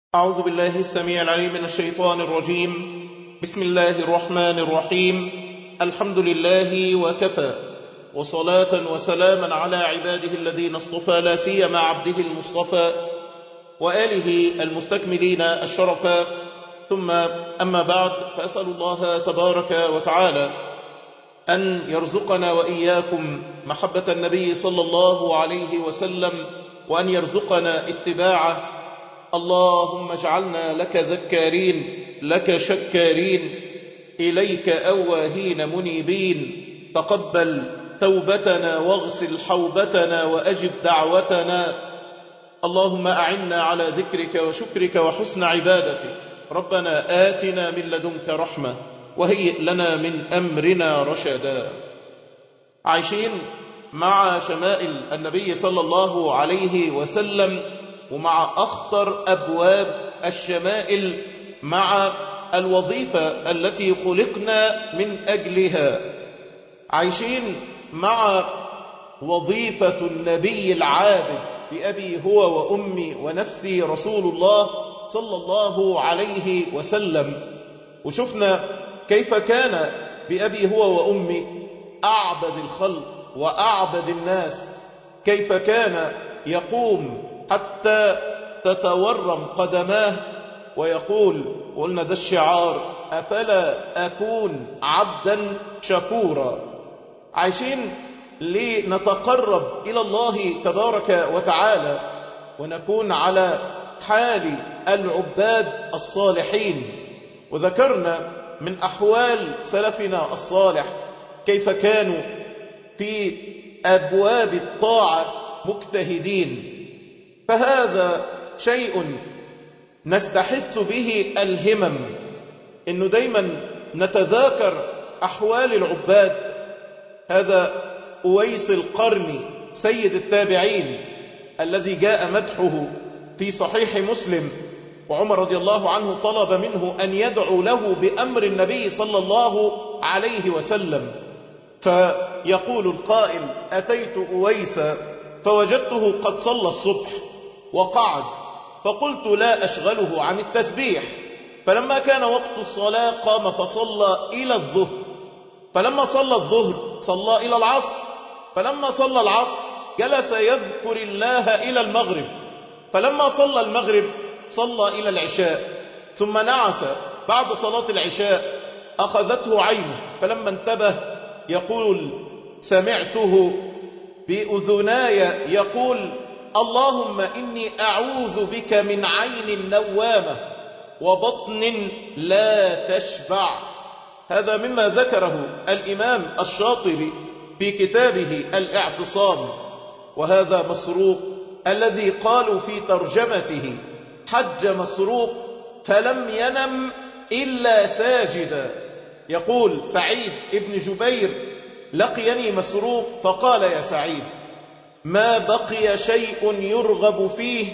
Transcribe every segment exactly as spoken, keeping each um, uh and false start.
أعوذ بالله السميع العليم من الشيطان الرجيم. بسم الله الرحمن الرحيم. الحمد لله وكفى، وصلاة وسلاما على عباده الذين اصطفى، لا سيما عبده المصطفى وآله المستكملين الشرفا. ثم أما بعد، فأسأل الله تبارك وتعالى أن يرزقنا وإياكم محبة النبي صلى الله عليه وسلم، وأن يرزقنا اتباعه. اللهم اجعلنا لك ذكارين، لك شكارين، إليك أواهين منيبين. تقبل توبتنا واغسل حوبتنا وأجب دعوتنا. اللهم أعنا على ذكرك وشكرك وحسن عبادتك. ربنا آتنا من لدنك رحمة وهيئ لنا من أمرنا رشدا. عايشين مع شمائل النبي صلى الله عليه وسلم، ومع أخطر أبواب الشمائل، مع الوظيفة التي خلقنا من أجلها. عايشين مع وظيفة النبي العابد بأبي هو وأمي ونفسي رسول الله صلى الله عليه وسلم. وشفنا كيف كان بأبي هو وأمي أعبد الخلق وأعبد الناس، كيف كان يقوم حتى تتورم قدماه ويقول، قلنا ده الشعار: أفلا أكون عبدا شكورا. عايشين لنتقرب إلى الله تبارك وتعالى ونكون على حال العباد الصالحين. وذكرنا من أحوال سلفنا الصالح كيف كانوا في أبواب الطاعة مجتهدين. فهذا شيء نستحث به الهمم، إنه دايما نتذاكر أحوال العباد. هذا أويس القرني سيد التابعين الذي جاء مدحه في صحيح مسلم، وعمر رضي الله عنه طلب منه أن يدعو له بأمر النبي صلى الله عليه وسلم. فيقول القائل: أتيت أويس فوجدته قد صلى الصبح وقعد، فقلت لا أشغله عن التسبيح. فلما كان وقت الصلاة قام فصلى إلى الظهر، فلما صلى الظهر صلى إلى العصر، فلما صلى العصر جلس يذكر الله إلى المغرب، فلما صلى المغرب صلى إلى العشاء، ثم نعس بعد صلاة العشاء أخذته عينه، فلما انتبه يقول: سمعته بأذناي يقول: اللهم إني أعوذ بك من عين نوامة وبطن لا تشبع. هذا مما ذكره الإمام الشاطبي في كتابه الاعتصام. وهذا مسروق الذي قالوا في ترجمته: حج مسروق فلم ينم إلا ساجدا. يقول سعيد ابن جبير: لقيني مسروق فقال: يا سعيد، ما بقي شيء يرغب فيه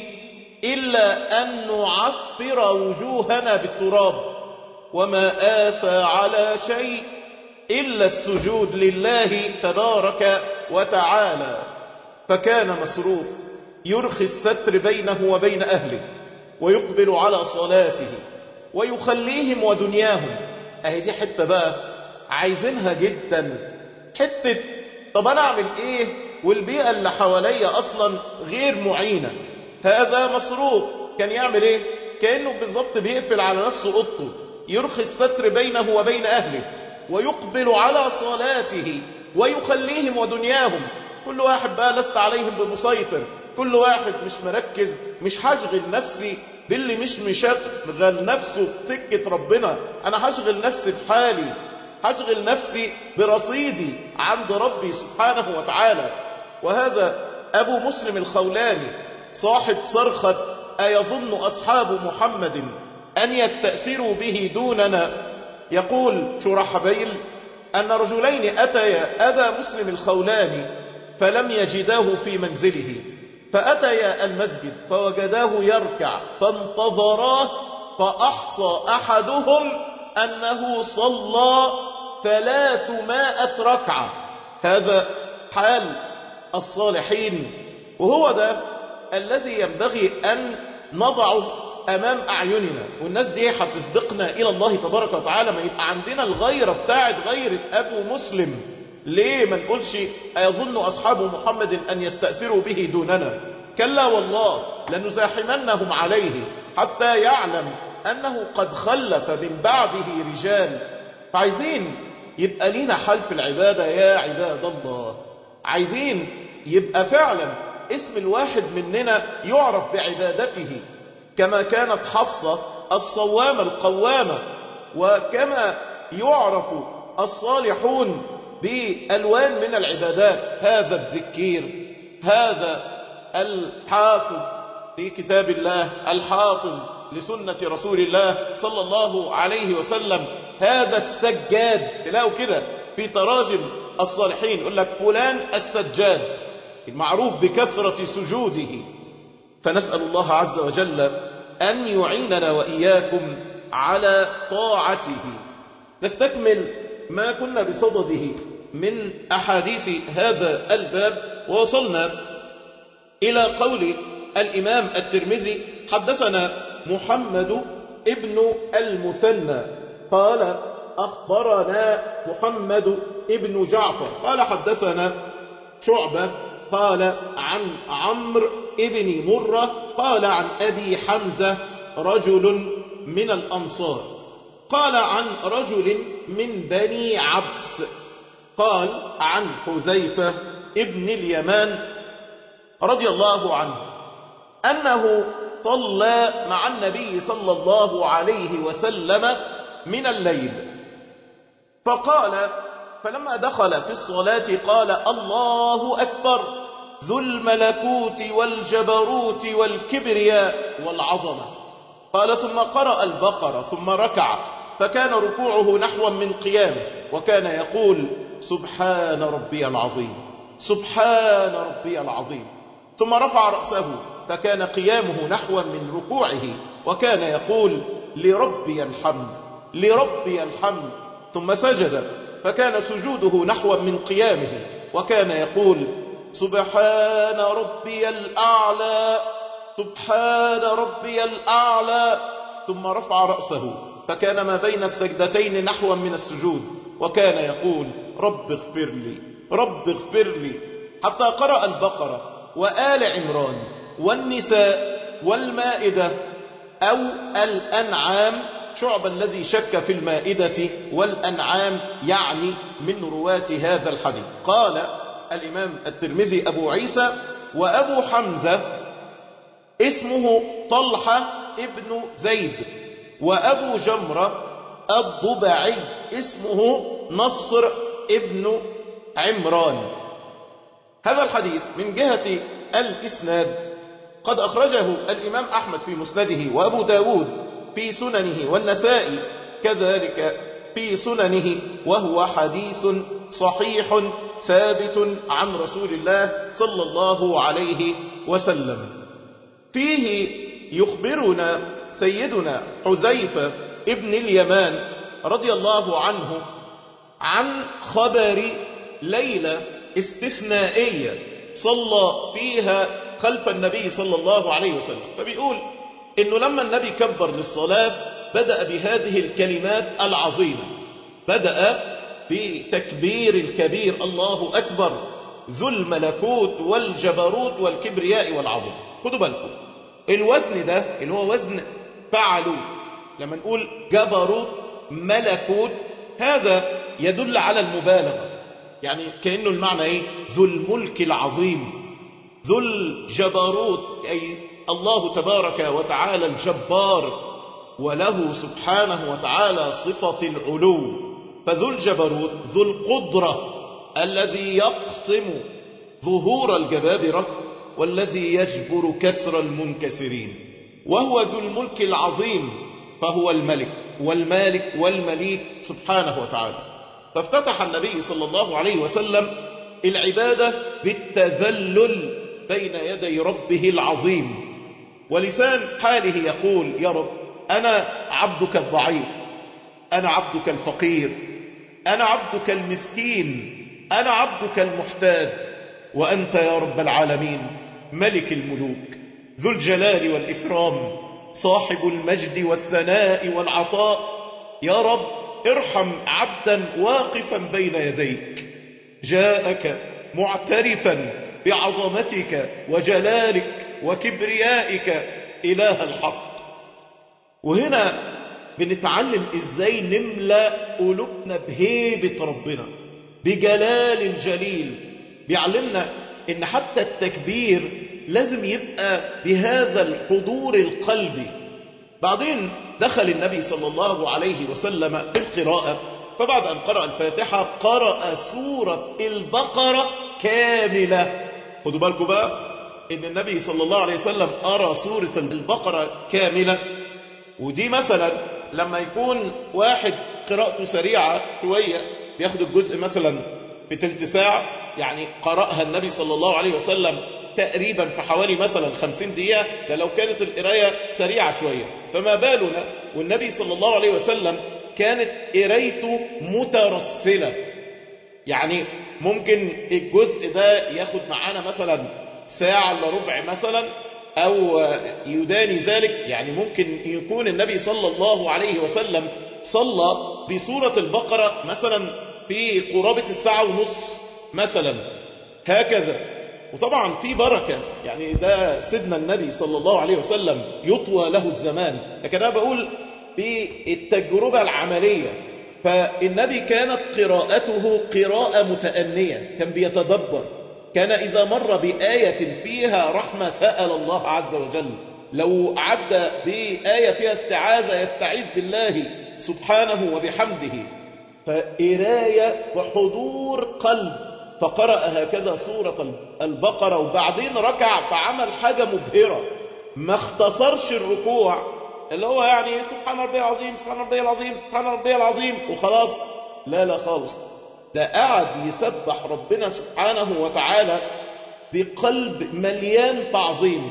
إلا أن نعفر وجوهنا بالتراب، وما آسى على شيء إلا السجود لله تبارك وتعالى. فكان مسروق يرخي الستر بينه وبين أهله، ويقبل على صلاته ويخليهم ودنياهم. أهي دي حتة بقى عايزينها جدا، حتة طب أنا أعمل إيه والبيئة اللي حواليا أصلا غير معينة. هذا مسروق كان يعمل إيه؟ كأنه بالضبط بيقفل على نفسه أوضته، يرخي الستر بينه وبين أهله، ويقبل على صلاته ويخليهم ودنياهم. كل واحد بقى لست عليهم بمسيطر، كل واحد مش مركز، مش هشغل نفسي باللي مش مشغل نفسه بسكة ربنا، أنا هشغل نفسي بحالي، هشغل نفسي برصيدي عند ربي سبحانه وتعالى. وهذا أبو مسلم الخولاني صاحب صرخة: أيظن أصحاب محمد أن يستأثروا به دوننا؟ يقول شرحبيل أن رجلين أتيا أبا مسلم الخولاني فلم يجداه في منزله، فأتيا المسجد فوجداه يركع، فانتظراه، فأحصى أحدهم أنه صلى ثلاثمائة ركعة. هذا حال الصالحين، وهو ده الذي ينبغي أن نضعه أمام أعيننا، والناس دي هتصدقنا إلى الله تبارك وتعالى. ما يبقى عندنا الغيرة بتاعت غيرة أبو مسلم. ليه ما نقولش أيظن أصحاب محمد أن يستأثروا به دوننا؟ كلا والله لنزاحمنهم عليه حتى يعلم أنه قد خلف من بعده رجال. فعايزين يبقى لينا حل في العبادة يا عباد الله. عايزين يبقى فعلا اسم الواحد مننا يعرف بعبادته، كما كانت حفصة الصوامة القوامة، وكما يعرف الصالحون بألوان من العبادات. هذا الذكير، هذا الحافظ لكتاب الله، الحافظ لسنة رسول الله صلى الله عليه وسلم، هذا السجاد. تلاقوا كده في تراجم الصالحين يقول لك فلان السجاد، المعروف بكثرة سجوده. فنسأل الله عز وجل أن يعيننا وإياكم على طاعته. نستكمل ما كنا بصدده من أحاديث هذا الباب، ووصلنا إلى قول الإمام الترمذي: حدثنا محمد ابن المثنى قال أخبرنا محمد ابن جعفر قال حدثنا شعبة قال عن عمرو ابن مرة قال عن أبي حمزة رجل من الأنصار قال عن رجل من بني عبس قال عن حذيفة ابن اليمان رضي الله عنه أنه صلى مع النبي صلى الله عليه وسلم من الليل، فقال فلما دخل في الصلاة قال: الله أكبر ذو الملكوت والجبروت والكبرياء والعظمة. قال ثم قرأ البقرة ثم ركع، فكان ركوعه نحو من قيامه، وكان يقول: سبحان ربي العظيم سبحان ربي العظيم. ثم رفع رأسه، فكان قيامه نحو من ركوعه، وكان يقول: لربي الحمد لربي الحمد. ثم سجد، فكان سجوده نحو من قيامه، وكان يقول: سبحان ربي الأعلى سبحان ربي الأعلى. ثم رفع رأسه، فكان ما بين السجدتين نحو من السجود، وكان يقول: رب اغفر لي رب اغفر لي، حتى قرأ البقرة وآل عمران والنساء والمائدة أو الأنعام. شعب الذي شك في المائدة والأنعام يعني من رواة هذا الحديث. قال الإمام الترمذي أبو عيسى: وأبو حمزة اسمه طلحة ابن زيد، وأبو جمرة الضبعي اسمه نصر ابن عمران. هذا الحديث من جهة الإسناد قد أخرجه الإمام أحمد في مسنده، وأبو داود في سننه، والنسائي كذلك في سننه، وهو حديث صحيح ثابت عن رسول الله صلى الله عليه وسلم. فيه يخبرنا سيدنا حذيفة ابن اليمان رضي الله عنه عن خبر ليلة استثنائية صلى فيها خلف النبي صلى الله عليه وسلم. فبيقول إنه لما النبي كبر للصلاة بدأ بهذه الكلمات العظيمة، بدأ بتكبير الكبير: الله أكبر ذو الملكوت والجبروت والكبرياء والعظمة. خدوا بالكم الوزن ده اللي هو وزن فعلوا، لما نقول جبروت ملكوت هذا يدل على المبالغة، يعني كأنه المعنى ايه؟ ذو الملك العظيم، ذو الجبروت أي الله تبارك وتعالى الجبار، وله سبحانه وتعالى صفة العلو. فذو الجبروت ذو القدرة الذي يقسم ظهور الجبابرة والذي يجبر كسر المنكسرين، وهو ذو الملك العظيم، فهو الملك والمالك والمليك سبحانه وتعالى. فافتتح النبي صلى الله عليه وسلم العبادة بالتذلل بين يدي ربه العظيم، ولسان حاله يقول: يا رب أنا عبدك الضعيف، أنا عبدك الفقير، أنا عبدك المسكين، أنا عبدك المحتاج، وأنت يا رب العالمين ملك الملوك ذو الجلال والإكرام صاحب المجد والثناء والعطاء. يا رب ارحم عبدا واقفا بين يديك جاءك معترفا بعظمتك وجلالك وكبريائك إله الحق. وهنا بنتعلم ازاي نملأ قلوبنا بهيبة ربنا بجلال الجليل. بيعلمنا ان حتى التكبير لازم يبقى بهذا الحضور القلبي. بعدين دخل النبي صلى الله عليه وسلم في القراءة، فبعد أن قرأ الفاتحة قرأ سورة البقرة كاملة. خدوا بالكم بقى ان النبي صلى الله عليه وسلم قرأ سورة البقرة كاملة. ودي مثلا لما يكون واحد قراءته سريعة شوية بياخد الجزء مثلا في تلت ساعة، يعني قرأها النبي صلى الله عليه وسلم تقريبا في حوالي مثلا خمسين دقيقة، ده لو كانت القراية سريعة شوية، فما بالنا والنبي صلى الله عليه وسلم كانت قرايته مترسلة. يعني ممكن الجزء ده ياخد معانا مثلا ساعة الا ربع مثلا أو يداني ذلك. يعني ممكن يكون النبي صلى الله عليه وسلم صلى بسورة البقرة مثلا في قرابة الساعة ونص مثلا هكذا. وطبعا في بركة، يعني ده سيدنا النبي صلى الله عليه وسلم يطوى له الزمان، لكن أنا بقول بالتجربة العملية. فالنبي كانت قراءته قراءة متأنية، كان بيتدبر، كان إذا مر بآية فيها رحمة سأل الله عز وجل، لو عدى بآية فيها استعاذة يستعيذ بالله سبحانه وبحمده. فإراية وحضور قلب. فقرأ هكذا سورة البقرة وبعدين ركع فعمل حاجة مبهرة، ما اختصرش الركوع اللي هو يعني سبحان ربي العظيم سبحان ربي العظيم سبحان ربي العظيم وخلاص، لا لا خالص، ده قاعد يسبح ربنا سبحانه وتعالى بقلب مليان تعظيم.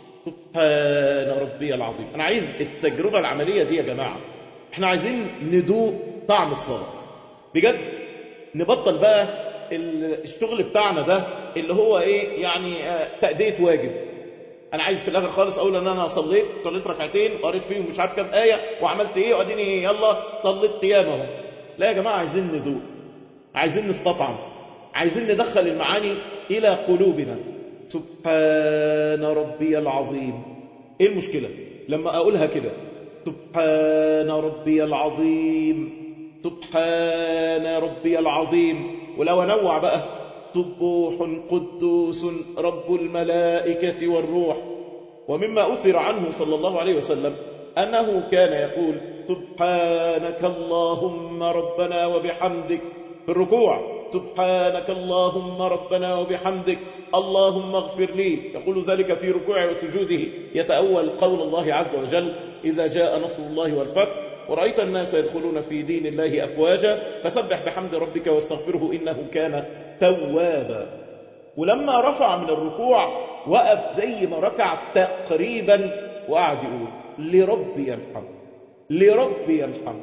سبحان ربي العظيم. أنا عايز التجربة العملية دي يا جماعة، احنا عايزين ندوق طعم الصلاة بجد، نبطل بقى الشغل بتاعنا ده اللي هو ايه يعني تأدية واجب. انا عايز في الاخر خالص اقول ان انا صليت صليت ركعتين قريت فيهم مش عارف كام آية وعملت ايه واديني يلا صليت قيامه. لا يا جماعة، عايزين ندوق، عايزين نستطعم، عايزين ندخل المعاني الى قلوبنا. سبحان ربي العظيم. ايه المشكلة لما اقولها كده؟ سبحان ربي العظيم سبحان ربي العظيم. ولو انوع بقى سبوح قدوس رب الملائكة والروح. ومما أثر عنه صلى الله عليه وسلم أنه كان يقول سبحانك اللهم ربنا وبحمدك في الركوع، سبحانك اللهم ربنا وبحمدك اللهم اغفر لي، يقول ذلك في ركوعه وسجوده، يتأول قول الله عز وجل إذا جاء نصر الله والفتح ورأيت الناس يدخلون في دين الله أفواجا فسبح بحمد ربك واستغفره إنه كان توابا. ولما رفع من الركوع وقف زي ما ركع تقريبا وقعد يقول لربي الحمد لربي الحمد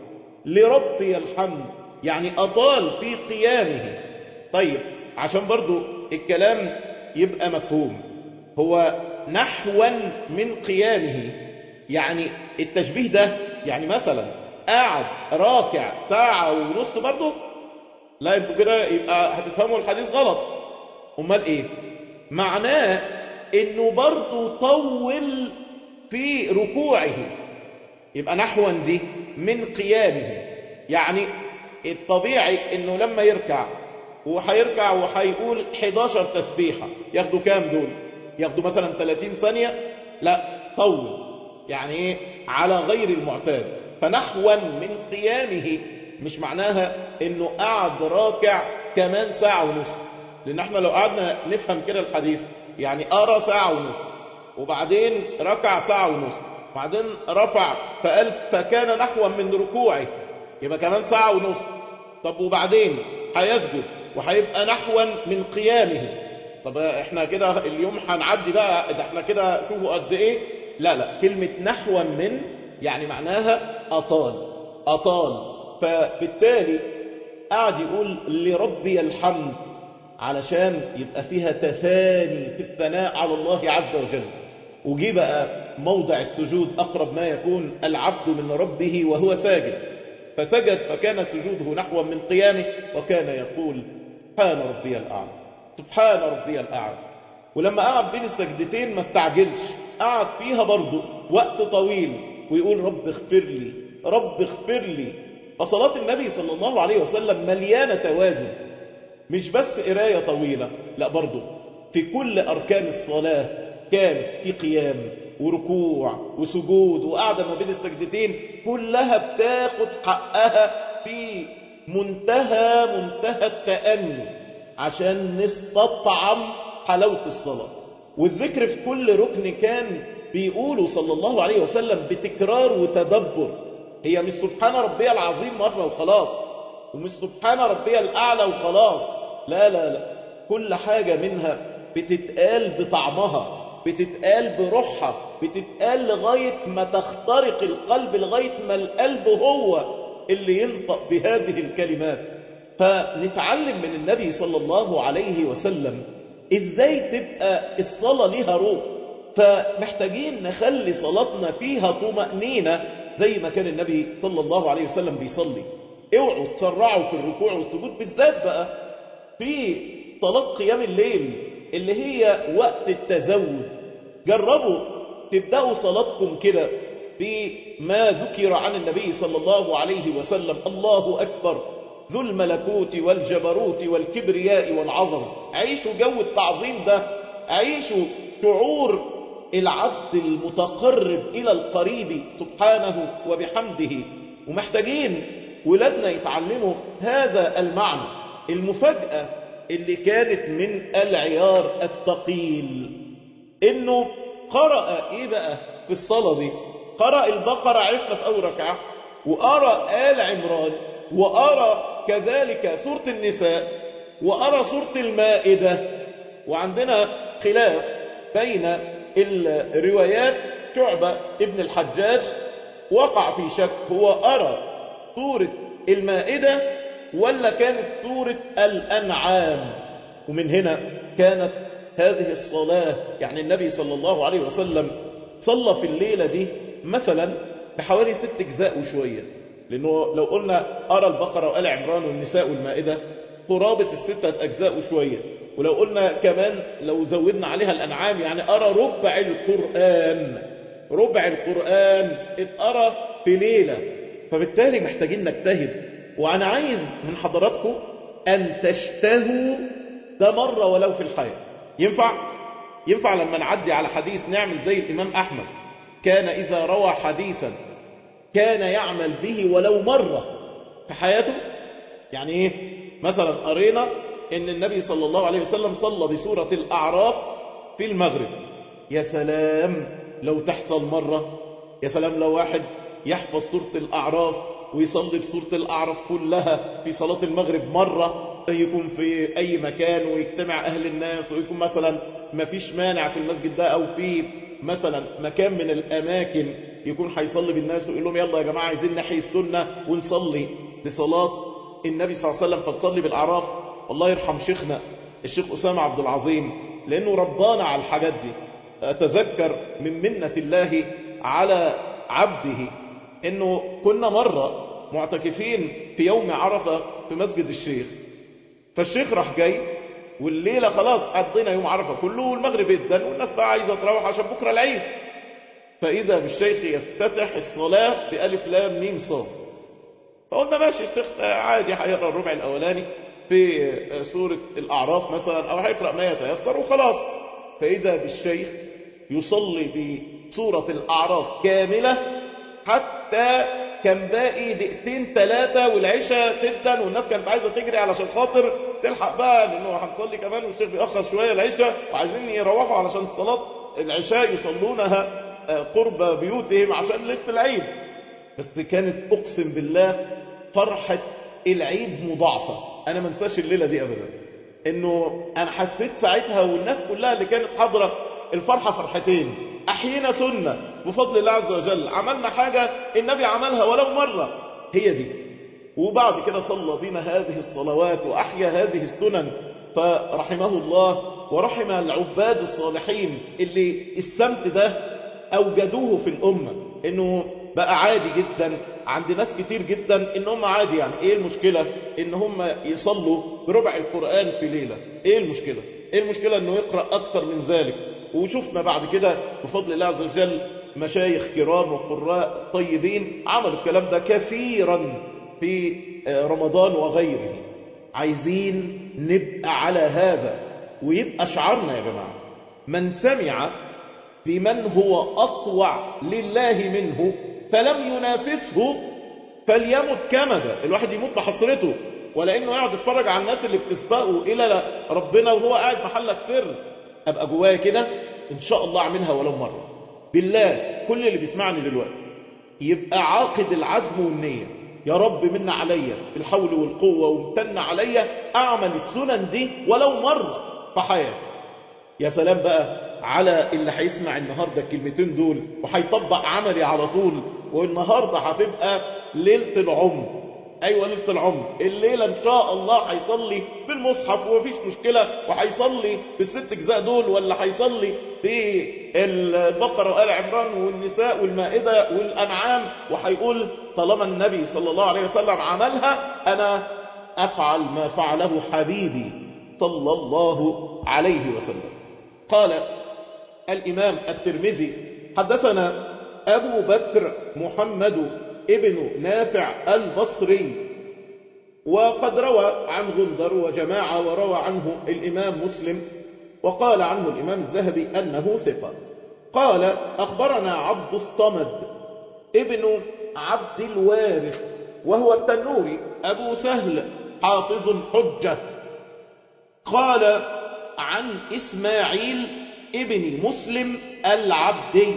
لربي الحمد، يعني أطال في قيامه. طيب عشان برضو الكلام يبقى مفهوم، هو نحوا من قيامه، يعني التشبيه ده يعني مثلا قاعد راكع ساعة ونص برضه؟ لا، يبقى كده يبقى هتفهموا الحديث غلط. امال ايه معناه؟ انه برضه طول في ركوعه، يبقى نحوا دي من قيامه. يعني الطبيعي انه لما يركع وهيركع وهيقول حداشر تسبيحة ياخدوا كام دول؟ ياخدوا مثلا ثلاثين ثانية؟ لا، طول، يعني ايه على غير المعتاد. فنحوا من قيامه مش معناها انه قعد راكع كمان ساعة ونص، لان احنا لو قعدنا نفهم كده الحديث يعني قرا ساعة ونص وبعدين ركع ساعة ونص وبعدين رفع فقال فكان نحوا من ركوعه، يبقى كمان ساعة ونص. طب وبعدين هيسجد وهيبقى نحوا من قيامه. طب احنا كده اليوم هنعدي بقى، ده احنا كده شوفوا قد ايه. لا لا، كلمة نحوا من يعني معناها أطال أطال. فبالتالي قاعد يقول لربي الحمد علشان يبقى فيها تفاني في الثناء على الله عز وجل. وجي بقى موضع السجود أقرب ما يكون العبد من ربه وهو ساجد، فسجد فكان سجوده نحو من قيامه، وكان يقول سبحان ربي الأعلى سبحان ربي الأعلى. ولما قعد بين السجدتين ما استعجلش، قعد فيها برضه وقت طويل ويقول رب اغفر لي رب اغفر لي. فصلاة النبي صلى الله عليه وسلم مليانة توازن، مش بس قراية طويلة، لا برضه في كل أركان الصلاة كان في قيام وركوع وسجود وقعدة ما بين السجدتين، كلها بتاخد حقها في منتهى منتهى التأني عشان نستطعم حلاوة الصلاة. والذكر في كل ركن كان بيقوله صلى الله عليه وسلم بتكرار وتدبر. هي مش سبحان ربي العظيم مرة وخلاص، ومش سبحان ربي الأعلى وخلاص، لا لا لا، كل حاجة منها بتتقال بطعمها، بتتقال بروحها، بتتقال لغاية ما تخترق القلب، لغاية ما القلب هو اللي ينطق بهذه الكلمات. فنتعلم من النبي صلى الله عليه وسلم ازاي تبقى الصلاة لها روح. فمحتاجين نخلي صلاتنا فيها طمأنينة زي ما كان النبي صلى الله عليه وسلم بيصلي. اوعوا تسرعوا في الركوع والسجود، بالذات بقى في صلاة قيام الليل اللي هي وقت التزود. جربوا تبدأوا صلاتكم كده بما ذكر عن النبي صلى الله عليه وسلم: الله أكبر ذو الملكوت والجبروت والكبرياء والعظمة. عيشوا جو التعظيم ده، عيشوا شعور العبد المتقرب إلى القريب سبحانه وبحمده. ومحتاجين ولادنا يتعلموا هذا المعنى. المفاجأة اللي كانت من العيار الثقيل إنه قرأ إيه بقى في الصلاة دي؟ قرأ البقرة، عرفنا في أول ركعة، وقرأ آل عمران، وقرأ كذلك سورة النساء، وقرأ سورة المائدة. وعندنا خلاف بين الروايات. شعبة ابن الحجاج وقع في شك، هو قرأ سورة المائدة ولا كانت سورة الأنعام. ومن هنا كانت هذه الصلاة، يعني النبي صلى الله عليه وسلم صلى في الليلة دي مثلا بحوالي ست أجزاء وشوية، لأنه لو قلنا أرى البقرة وآل عمران والنساء والمائدة قرابة الستة أجزاء وشوية، ولو قلنا كمان لو زودنا عليها الأنعام يعني أرى ربع القرآن، ربع القرآن اتقرى في ليلة. فبالتالي محتاجين نجتهد. وأنا عايز من حضراتكم أن تشتهوا ده مرة ولو في الحياة. ينفع؟ ينفع لما نعدي على حديث نعمل زي الإمام أحمد، كان إذا روى حديثا كان يعمل به ولو مرة في حياته. يعني إيه؟ مثلا قرينا إن النبي صلى الله عليه وسلم صلى بسورة الأعراف في المغرب. يا سلام لو تحصل مرة، يا سلام لو واحد يحفظ سورة الأعراف ويصلي بسورة الأعراف كلها في صلاة المغرب مرة، يكون في أي مكان ويجتمع أهل الناس، ويكون مثلا ما فيش مانع في المسجد ده أو في مثلا مكان من الأماكن يكون هيصلي بالناس ويقول لهم يلا يا جماعة عايزين نحيي السنة ونصلي بصلاة النبي صلى الله عليه وسلم، فتصلي بالأعراف. الله يرحم شيخنا الشيخ أسامة عبد العظيم، لأنه ربانا على الحاجات دي. أتذكر من منة الله على عبده إنه كنا مرة معتكفين في يوم عرفة في مسجد الشيخ، فالشيخ راح جاي والليلة خلاص قضينا يوم عرفة كله والمغرب يدن والناس بقى عايزة تروح عشان بكرة العيد. فإذا بالشيخ يفتتح الصلاة بألف لام ميم صاد، فقلنا ماشي الشيخ عادي هيقرأ الربع الأولاني في سورة الأعراف مثلا أو هيقرأ ما يتيسر وخلاص. فإذا بالشيخ يصلي بسورة الأعراف كاملة حتى كان باقي دقيقتين ثلاثة والعشاء تدن، والناس كانت عايزة تجري علشان خاطر تلحق بقى، لأنه هنصلي كمان والشيخ بيأخر شوية العشاء وعايزين يروحوا علشان صلاة العشاء يصلونها قرب بيوتهم عشان ليلة العيد. بس كانت أقسم بالله فرحة العيد مضاعفة. أنا ما انساش الليلة دي أبدا، إنه أنا حسيت ساعتها والناس كلها اللي كانت حاضرة الفرحة فرحتين. أحيينا سنة بفضل الله عز وجل، عملنا حاجة النبي عملها ولو مرة، هي دي. وبعد كده صلى بنا هذه الصلوات وأحيا هذه السنن، فرحمه الله ورحم العباد الصالحين اللي السمت ده أوجدوه في الأمة، إنه بقى عادي جدا عند ناس كتير جدا إن هم عادي. يعني إيه المشكلة إن هم يصلوا بربع القرآن في ليلة؟ إيه المشكلة؟ إيه المشكلة إنه يقرأ أكتر من ذلك؟ وشفنا بعد كده بفضل الله عز وجل مشايخ كرام وقراء طيبين عملوا الكلام ده كثيرا في رمضان وغيره. عايزين نبقى على هذا ويبقى شعارنا يا جماعة: من سمع بمن هو أطوع لله منه فلم ينافسه فليمت كمدا. الواحد يموت بحسرته، ولا إنه يقعد يتفرج على الناس اللي بتسبقه إلى ربنا وهو قاعد محلك سر. أبقى جوايا كده إن شاء الله أعملها ولو مرة. بالله كل اللي بيسمعني دلوقتي يبقى عاقد العزم والنية: يا رب من عليا بالحول والقوة وامتن عليا أعمل السنن دي ولو مرة في حياتي. يا سلام بقى على اللي هيسمع النهاردة الكلمتين دول وهيطبق عملي على طول، والنهاردة هتبقى ليلة العمر. أيوة ليلة العمر، الليلة إن شاء الله هيصلي بالمصحف ومفيش مشكلة، وهيصلي بالست أجزاء دول، ولا هيصلي بالبقرة وآل عمران والنساء والمائدة والأنعام، وهيقول طالما النبي صلى الله عليه وسلم عملها أنا أفعل ما فعله حبيبي صلى الله عليه وسلم. قال الإمام الترمذي: حدثنا أبو بكر محمد ابن نافع البصري، وقد روى عن غندر وجماعة، وروى عنه الإمام مسلم، وقال عنه الإمام الذهبي أنه ثقة. قال أخبرنا عبد الصمد ابن عبد الوارث وهو التنوري أبو سهل حافظ حجة. قال عن إسماعيل ابن مسلم العبدي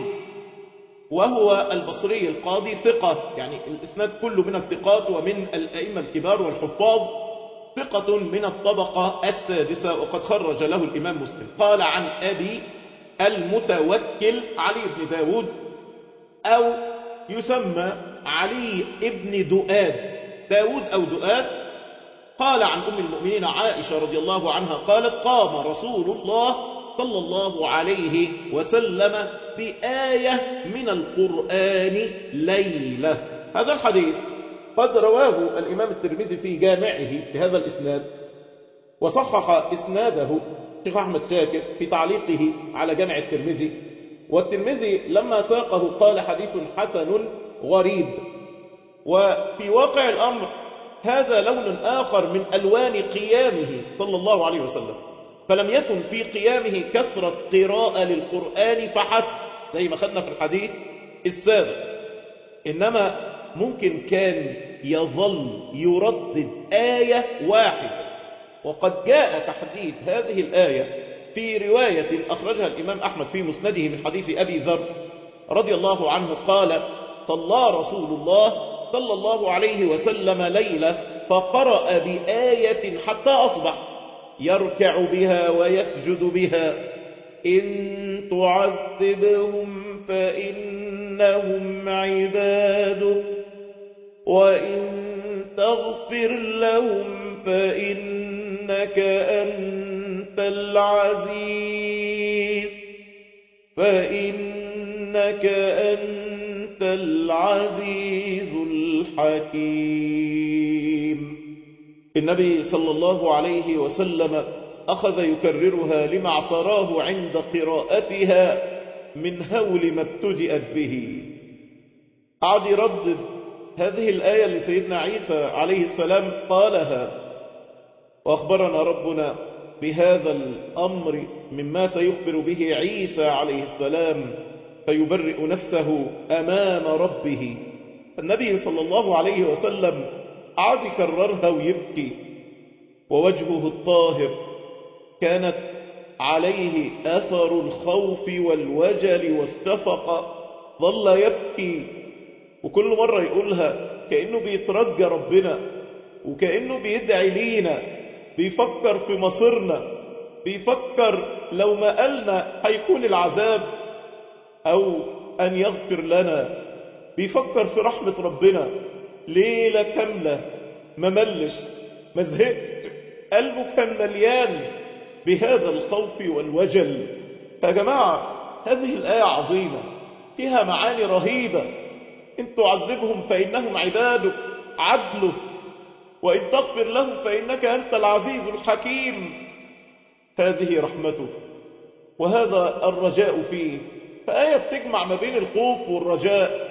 وهو البصري القاضي ثقة، يعني الإسناد كله من الثقات ومن الأئمة الكبار والحفاظ، ثقة من الطبقة السادسة، وقد خرج له الإمام مسلم. قال عن أبي المتوكل علي بن داود أو يسمى علي بن دؤاد، داود أو دؤاد. قال عن أم المؤمنين عائشة رضي الله عنها قالت: قام رسول الله صلى الله عليه وسلم بآية من القرآن ليلة. هذا الحديث قد رواه الإمام الترمذي في جامعه بهذا الإسناد، وصحح إسناده شيخ أحمد شاكر في تعليقه على جامع الترمذي. والترمذي لما ساقه قال: حديث حسن غريب. وفي واقع الأمر هذا لون آخر من ألوان قيامه صلى الله عليه وسلم، فلم يكن في قيامه كثرة قراءة للقرآن فحسب زي ما خدنا في الحديث السابق، إنما ممكن كان يظل يردد آية واحدة. وقد جاء تحديد هذه الآية في رواية أخرجها الإمام أحمد في مسنده من حديث أبي ذر رضي الله عنه قال: صلى رسول الله صلى الله عليه وسلم ليلة فقرأ بآية حتى أصبح يركع بها ويسجد بها: إن تعذبهم فإنهم عبادك وإن تغفر لهم فإنك أنت العزيز فإنك أنت العزيز الحكيم. النبي صلى الله عليه وسلم أخذ يكررها لما اعتراه عند قراءتها من هول ما ابتدأت به. قعد يردد هذه الآية لسيدنا عيسى عليه السلام قالها، وأخبرنا ربنا بهذا الأمر مما سيخبر به عيسى عليه السلام فيبرئ نفسه أمام ربه. النبي صلى الله عليه وسلم قعد يكررها ويبكي، ووجهه الطاهر كانت عليه أثر الخوف والوجل والشفقة، ظل يبكي، وكل مرة يقولها كأنه بيترجى ربنا، وكأنه بيدعي لينا، بيفكر في مصيرنا، بيفكر لو ما قالنا هيكون العذاب أو أن يغفر لنا، بيفكر في رحمة ربنا. ليلة كاملة ما ملش ما زهقت، قلبه كان مليان بهذا الخوف والوجل. يا جماعة هذه الآية عظيمة، فيها معاني رهيبة. إن تعذبهم فإنهم عبادك عدله، وإن تغفر لهم فإنك أنت العزيز الحكيم. هذه رحمته وهذا الرجاء فيه، فآية بتجمع ما بين الخوف والرجاء.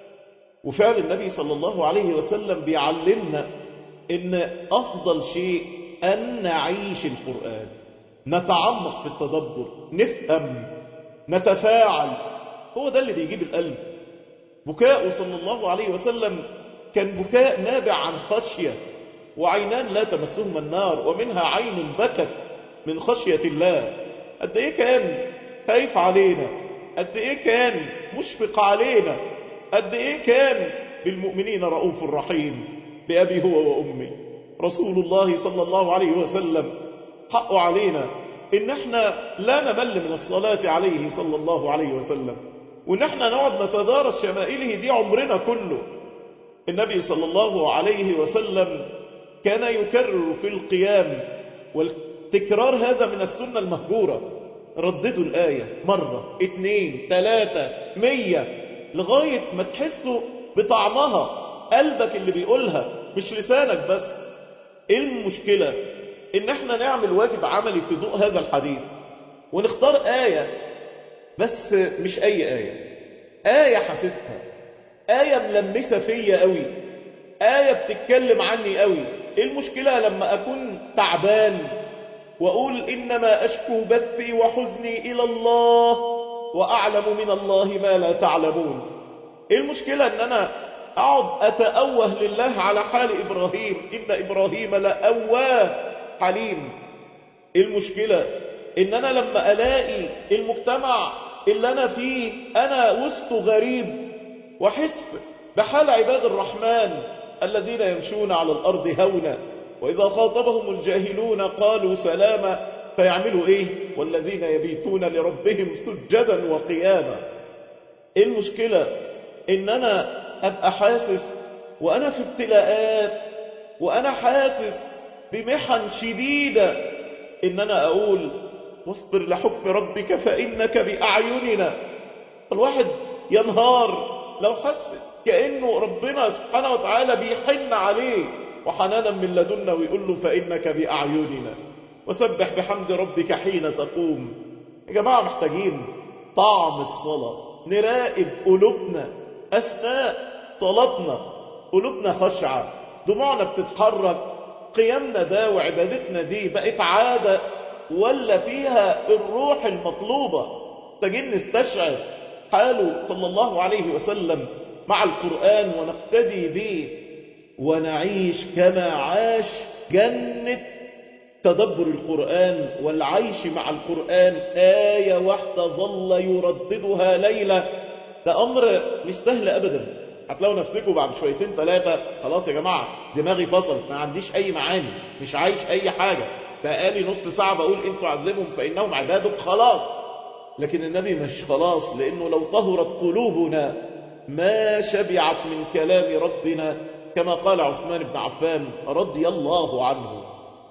وفعل النبي صلى الله عليه وسلم بيعلمنا إن أفضل شيء أن نعيش القرآن، نتعمق في التدبر، نفهم، نتفاعل. هو ده اللي بيجيب القلب. بكاء صلى الله عليه وسلم كان بكاء نابع عن خشية، وعينان لا تمسهما النار ومنها عين بكت من خشية الله. قد ايه كان خايف علينا، قد ايه كان مشفق علينا، قد ايه كان بالمؤمنين رؤوف رحيم. بأبي هو وأمي رسول الله صلى الله عليه وسلم حقه علينا إن احنا لا نمل من الصلاة عليه صلى الله عليه وسلم، وإن احنا نقعد نتدارس شمائله دي عمرنا كله. النبي صلى الله عليه وسلم كان يكرر في القيام، والتكرار هذا من السنة المهجورة. رددوا الآية مرة اتنين تلاتة مية لغاية ما تحسوا بطعمها، قلبك اللي بيقولها مش لسانك بس. ايه المشكلة؟ ان احنا نعمل واجب عملي في ضوء هذا الحديث ونختار آية، بس مش اي آية، آية حاسسها، آية ملمسة فيا قوي، آية بتتكلم عني قوي. ايه المشكلة لما اكون تعبان واقول انما اشكو بثي وحزني الى الله واعلم من الله ما لا تعلمون؟ ايه المشكلة ان انا اقعد اتأوه لله على حال ابراهيم، ان ابراهيم لأواه حليم؟ ايه المشكلة ان انا لما الاقي المجتمع اللي انا فيه انا وسط غريب واحس بحال عباد الرحمن الذين يمشون على الارض هونا واذا خاطبهم الجاهلون قالوا سلاما، فيعملوا ايه؟ والذين يبيتون لربهم سجدا وقياما. ايه المشكلة ان انا ابقى حاسس وانا في ابتلاءات وانا حاسس بمحن شديدة ان انا اقول واصبر لحكم ربك فانك باعيننا؟ الواحد ينهار لو حس كأنه ربنا سبحانه وتعالى بيحن عليه وحنانا من لدنا ويقول له فانك باعيننا. وسبح بحمد ربك حين تقوم. يا جماعة محتاجين طعم الصلاة، نراقب قلوبنا أثناء صلاتنا، قلوبنا خشعة، دموعنا بتتحرك، قيامنا ده وعبادتنا دي بقت عادة ولا فيها الروح المطلوبة؟ محتاجين نستشعر حاله صلى الله عليه وسلم مع القرآن ونقتدي به ونعيش كما عاش. جنة تدبر القرآن والعيش مع القرآن آية واحدة ظل يرددها ليلة. ده أمر مش سهل أبدا. هتلاقوا نفسكم بعد شويتين ثلاثة خلاص يا جماعة دماغي فصلت، ما عنديش أي معاني، مش عايش أي حاجة، بقالي نص ساعة بقول إن تعذبهم فإنهم عبادك خلاص. لكن النبي مش خلاص، لأنه لو طهرت قلوبنا ما شبعت من كلام ربنا، كما قال عثمان بن عفان رضي الله عنه.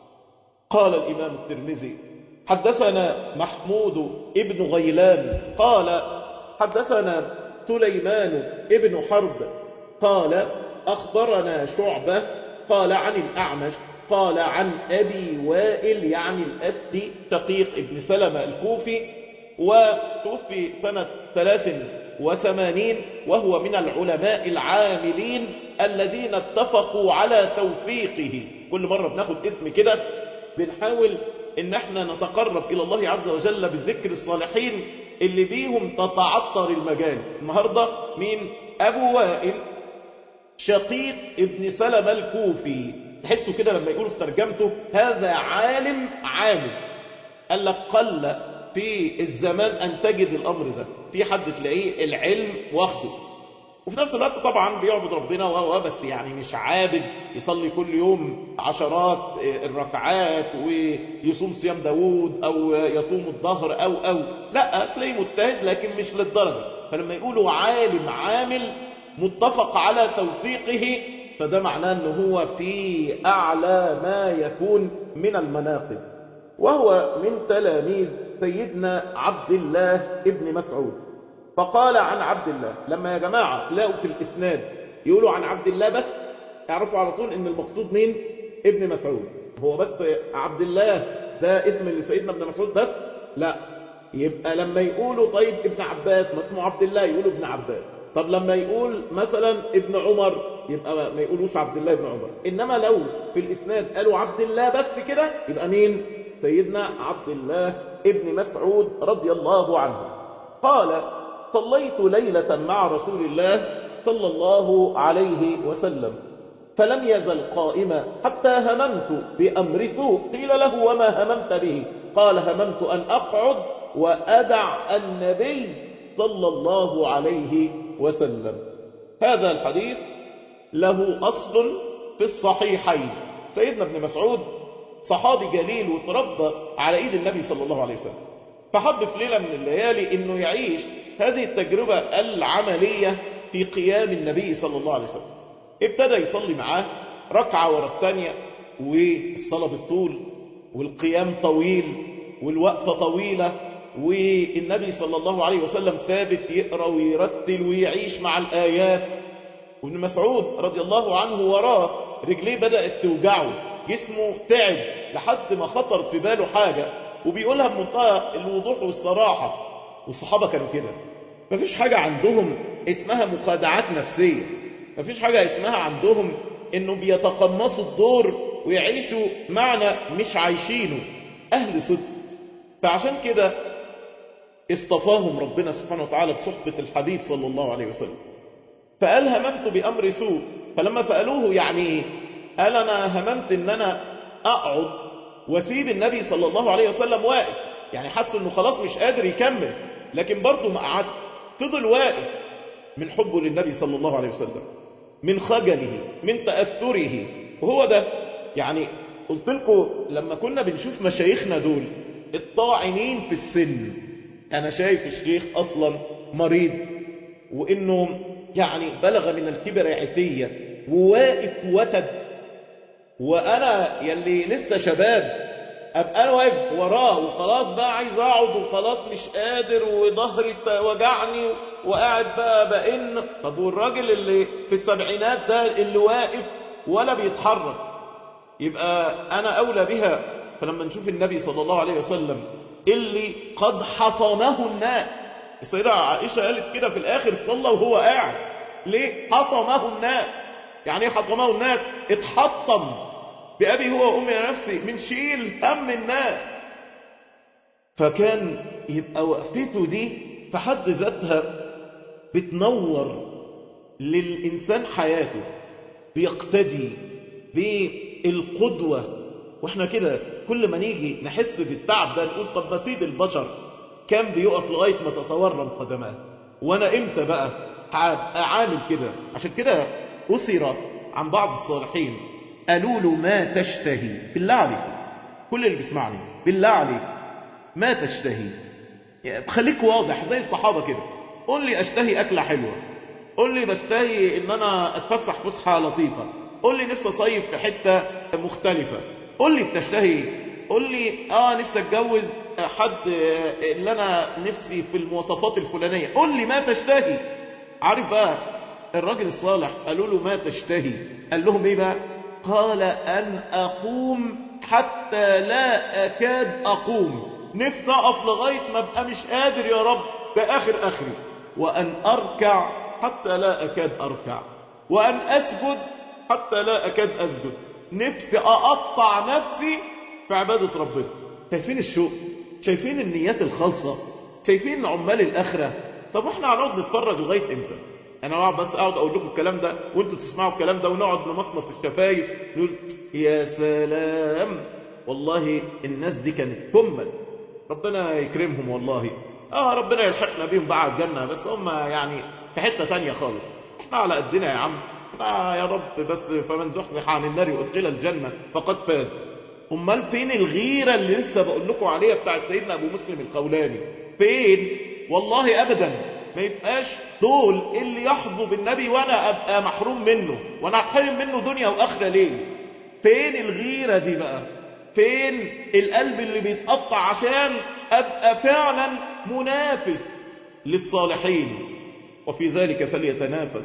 قال الإمام الترمذي حدثنا محمود ابن غيلان قال حدثنا سليمان ابن حرب قال أخبرنا شعبة قال عن الأعمش قال عن أبي وائل يعني الأسدي شقيق ابن سلمة الكوفي، وتوفي سنة ثلاث وثمانين، وهو من العلماء العاملين الذين اتفقوا على توثيقه. كل مرة بناخد اسم كده بنحاول ان احنا نتقرب الى الله عز وجل بذكر الصالحين اللي بيهم تتعطر المجالس. النهاردة مين؟ ابو وائل شقيق ابن سلمة الكوفي. تحسوا كده لما يقولوا في ترجمته هذا عالم عامل. قال لك قل في الزمان ان تجد الامر ده في حد تلاقيه العلم واخده، وفي نفس الوقت طبعا بيعبد ربنا وهو بس يعني مش عابد يصلي كل يوم عشرات الركعات ويصوم صيام داوود او يصوم الظهر او او لا، تلاقيه مجتهد لكن مش للدرجة. فلما يقولوا عالم عامل متفق على توثيقه فده معناه انه هو في اعلى ما يكون من المناقب، وهو من تلاميذ سيدنا عبد الله ابن مسعود. فقال عن عبد الله. لما يا جماعة تلاقوا في الإسناد يقولوا عن عبد الله بس، اعرفوا على طول ان المقصود مين؟ ابن مسعود. هو بس عبد الله ده اسم لسيدنا ابن مسعود بس؟ لا، يبقى لما يقولوا طيب ابن عباس ما اسمه عبد الله يقولوا ابن عباس. طب لما يقول مثلا ابن عمر يبقى ما يقولوش عبد الله ابن عمر. انما لو في الاسناد قالوا عبد الله بس كده يبقى مين؟ سيدنا عبد الله ابن مسعود رضي الله عنه. قال صليت ليلة مع رسول الله صلى الله عليه وسلم فلم يزل قائما حتى هممت بأمر سوء. قيل له وما هممت به؟ قال هممت أن أقعد وأدع النبي صلى الله عليه وسلم. هذا الحديث له أصل في الصحيحين. سيدنا ابن مسعود صحابي جليل وتربى على إيد النبي صلى الله عليه وسلم، فحب في ليلة من الليالي أنه يعيش هذه التجربة العملية في قيام النبي صلى الله عليه وسلم. ابتدى يصلي معاه ركعة ورا الثانية، والصلاة بالطول والقيام طويل والوقفة طويلة، والنبي صلى الله عليه وسلم ثابت يقرأ ويرتل ويعيش مع الآيات. وابن مسعود رضي الله عنه وراه رجليه بدأت توجعه، جسمه تعب لحد ما خطر في باله حاجة وبيقولها بمنتهى الوضوح والصراحة. والصحابة كانوا كده، مفيش حاجة عندهم اسمها مخادعات نفسية، مفيش حاجة اسمها عندهم انه بيتقمصوا الدور ويعيشوا معنى مش عايشينه، اهل صدق. فعشان كده اصطفاهم ربنا سبحانه وتعالى بصحبة الحبيب صلى الله عليه وسلم. فقال هممت بأمر سوء. فلما سألوه يعني ايه؟ قال انا هممت ان انا اقعد واسيب النبي صلى الله عليه وسلم واقف، يعني حس انه خلاص مش قادر يكمل، لكن برضه ما قعد، فضل واقف من حبه للنبي صلى الله عليه وسلم، من خجله، من تأثره. وهو ده يعني قلت لكم لما كنا بنشوف مشايخنا دول الطاعنين في السن، انا شايف الشيخ اصلا مريض وانه يعني بلغ من الكبر عتية وواقف وتد، وانا يلي لسه شباب ابقى انا واقف وراه وخلاص بقى عايز اقعد وخلاص مش قادر وظهري وجعني وقاعد بقى بئن. طب والراجل اللي في السبعينات ده اللي واقف ولا بيتحرك، يبقى انا اولى بها. فلما نشوف النبي صلى الله عليه وسلم اللي قد حطمه الناس، السيدة عائشة قالت كده في الاخر صلى وهو قاعد. ليه حطمه الناس؟ يعني ايه حطمه الناس؟ اتحطم بأبي هو وأمي نفسي من شيل هم الناس. فكان يبقى وقفته دي في حد ذاتها بتنور للإنسان حياته، بيقتدي بالقدوة. واحنا كده كل ما نيجي نحس بالتعب ده نقول طب بسيب البشر كان بيقف لغاية ما تتورم قدماه، وانا امتى بقى اعامل كده؟ عشان كده أثر عن بعض الصالحين قالوا له ما تشتهي، بالله عليك كل اللي بيسمعني بالله عليك ما تشتهي، يعني خليك واضح زي الصحابة كده. قول لي اشتهي أكلة حلوة، قول لي بشتهي ان انا اتفسح فسحة لطيفة، قول لي نفسي اصيف في حتة مختلفة، قول لي بتشتهي، قول لي اه نفسي اتجوز حد اللي انا نفسي في المواصفات الفلانية، قول لي ما تشتهي. عارف بقى الراجل الصالح قالوا له ما تشتهي، قال لهم ايه بقى؟ قال أن أقوم حتى لا أكاد أقوم، نفسي أقف لغاية ما أبقى مش قادر يا رب ده آخر آخري، وأن أركع حتى لا أكاد أركع، وأن أسجد حتى لا أكاد أسجد، نفسي أقطع نفسي في عبادة ربنا. شايفين الشوق؟ شايفين النيات الخالصة؟ شايفين عمال الآخرة؟ طب احنا هنقعد نتفرج لغاية امتى؟ انا اقعد بس اقعد اقول لكم الكلام ده وانتوا تسمعوا الكلام ده ونقعد نمصمص الشفايف نقول يا سلام والله الناس دي كانت كمل، ربنا يكرمهم والله. اه ربنا يلحقنا بيهم بقى على الجنة، بس هم يعني في حتة تانية خالص، احنا على قدنا يا عم. آه يا رب بس فمن زحزح عن النار وادخل الجنة فقد فاز. امال فين الغيرة اللي لسه بقول لكم عليها بتاعت سيدنا ابو مسلم القولاني؟ فين؟ والله ابدا ما يبقاش دول اللي يحظوا بالنبي وانا ابقى محروم منه، وانا هتحرم منه دنيا واخره ليه؟ فين الغيرة دي بقى؟ فين القلب اللي بيتقطع عشان ابقى فعلا منافس للصالحين، وفي ذلك فليتنافس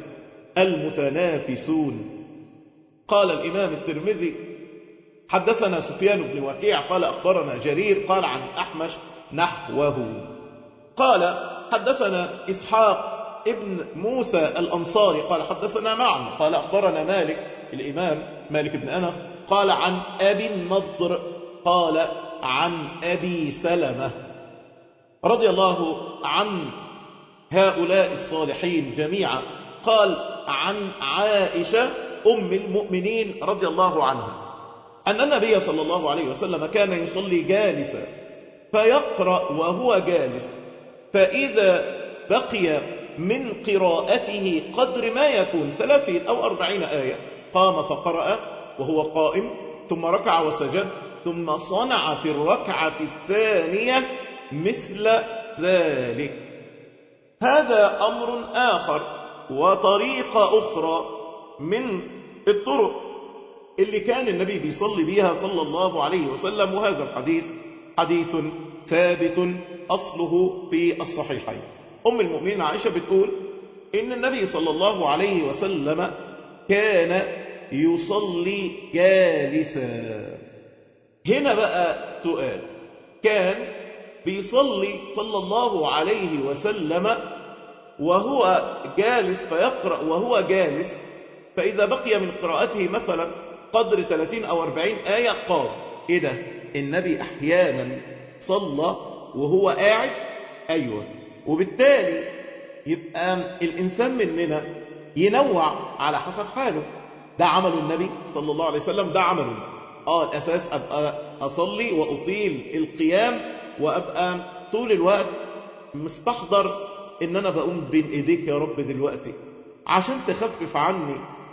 المتنافسون. قال الإمام الترمذي حدثنا سفيان بن وكيع قال أخبرنا جرير قال عن أحمش نحوه. قال حدثنا إسحاق ابن موسى الأنصاري قال حدثنا معا قال أخبرنا مالك الإمام مالك بن أنس قال عن أبي النضر قال عن أبي سلمة رضي الله عن هؤلاء الصالحين جميعا قال عن عائشة أم المؤمنين رضي الله عنها أن النبي صلى الله عليه وسلم كان يصلي جالسا فيقرأ وهو جالس، فإذا بقي من قراءته قدر ما يكون ثلاثين أو أربعين آية قام فقرأ وهو قائم، ثم ركع وسجد، ثم صنع في الركعة الثانية مثل ذلك. هذا أمر آخر وطريقة أخرى من الطرق اللي كان النبي بيصلي بيها صلى الله عليه وسلم، وهذا الحديث حديث ثابت أصله في الصحيحين. أم المؤمنين عائشة بتقول إن النبي صلى الله عليه وسلم كان يصلي جالسا. هنا بقى سؤال، كان بيصلي صلى الله عليه وسلم وهو جالس فيقرأ وهو جالس، فإذا بقي من قراءته مثلا قدر ثلاثين أو أربعين آية قام. إيه ده؟ النبي أحيانا صلى وهو قاعد. أيوة، وبالتالي يبقى الإنسان مننا ينوع على حسب حاله. ده عمل النبي صلى الله عليه وسلم، ده عمله. آه الأساس أبقى أصلي وأطيل القيام وأبقى طول الوقت مستحضر إن أنا بقوم بين إيديك يا رب دلوقتي عشان تخفف عني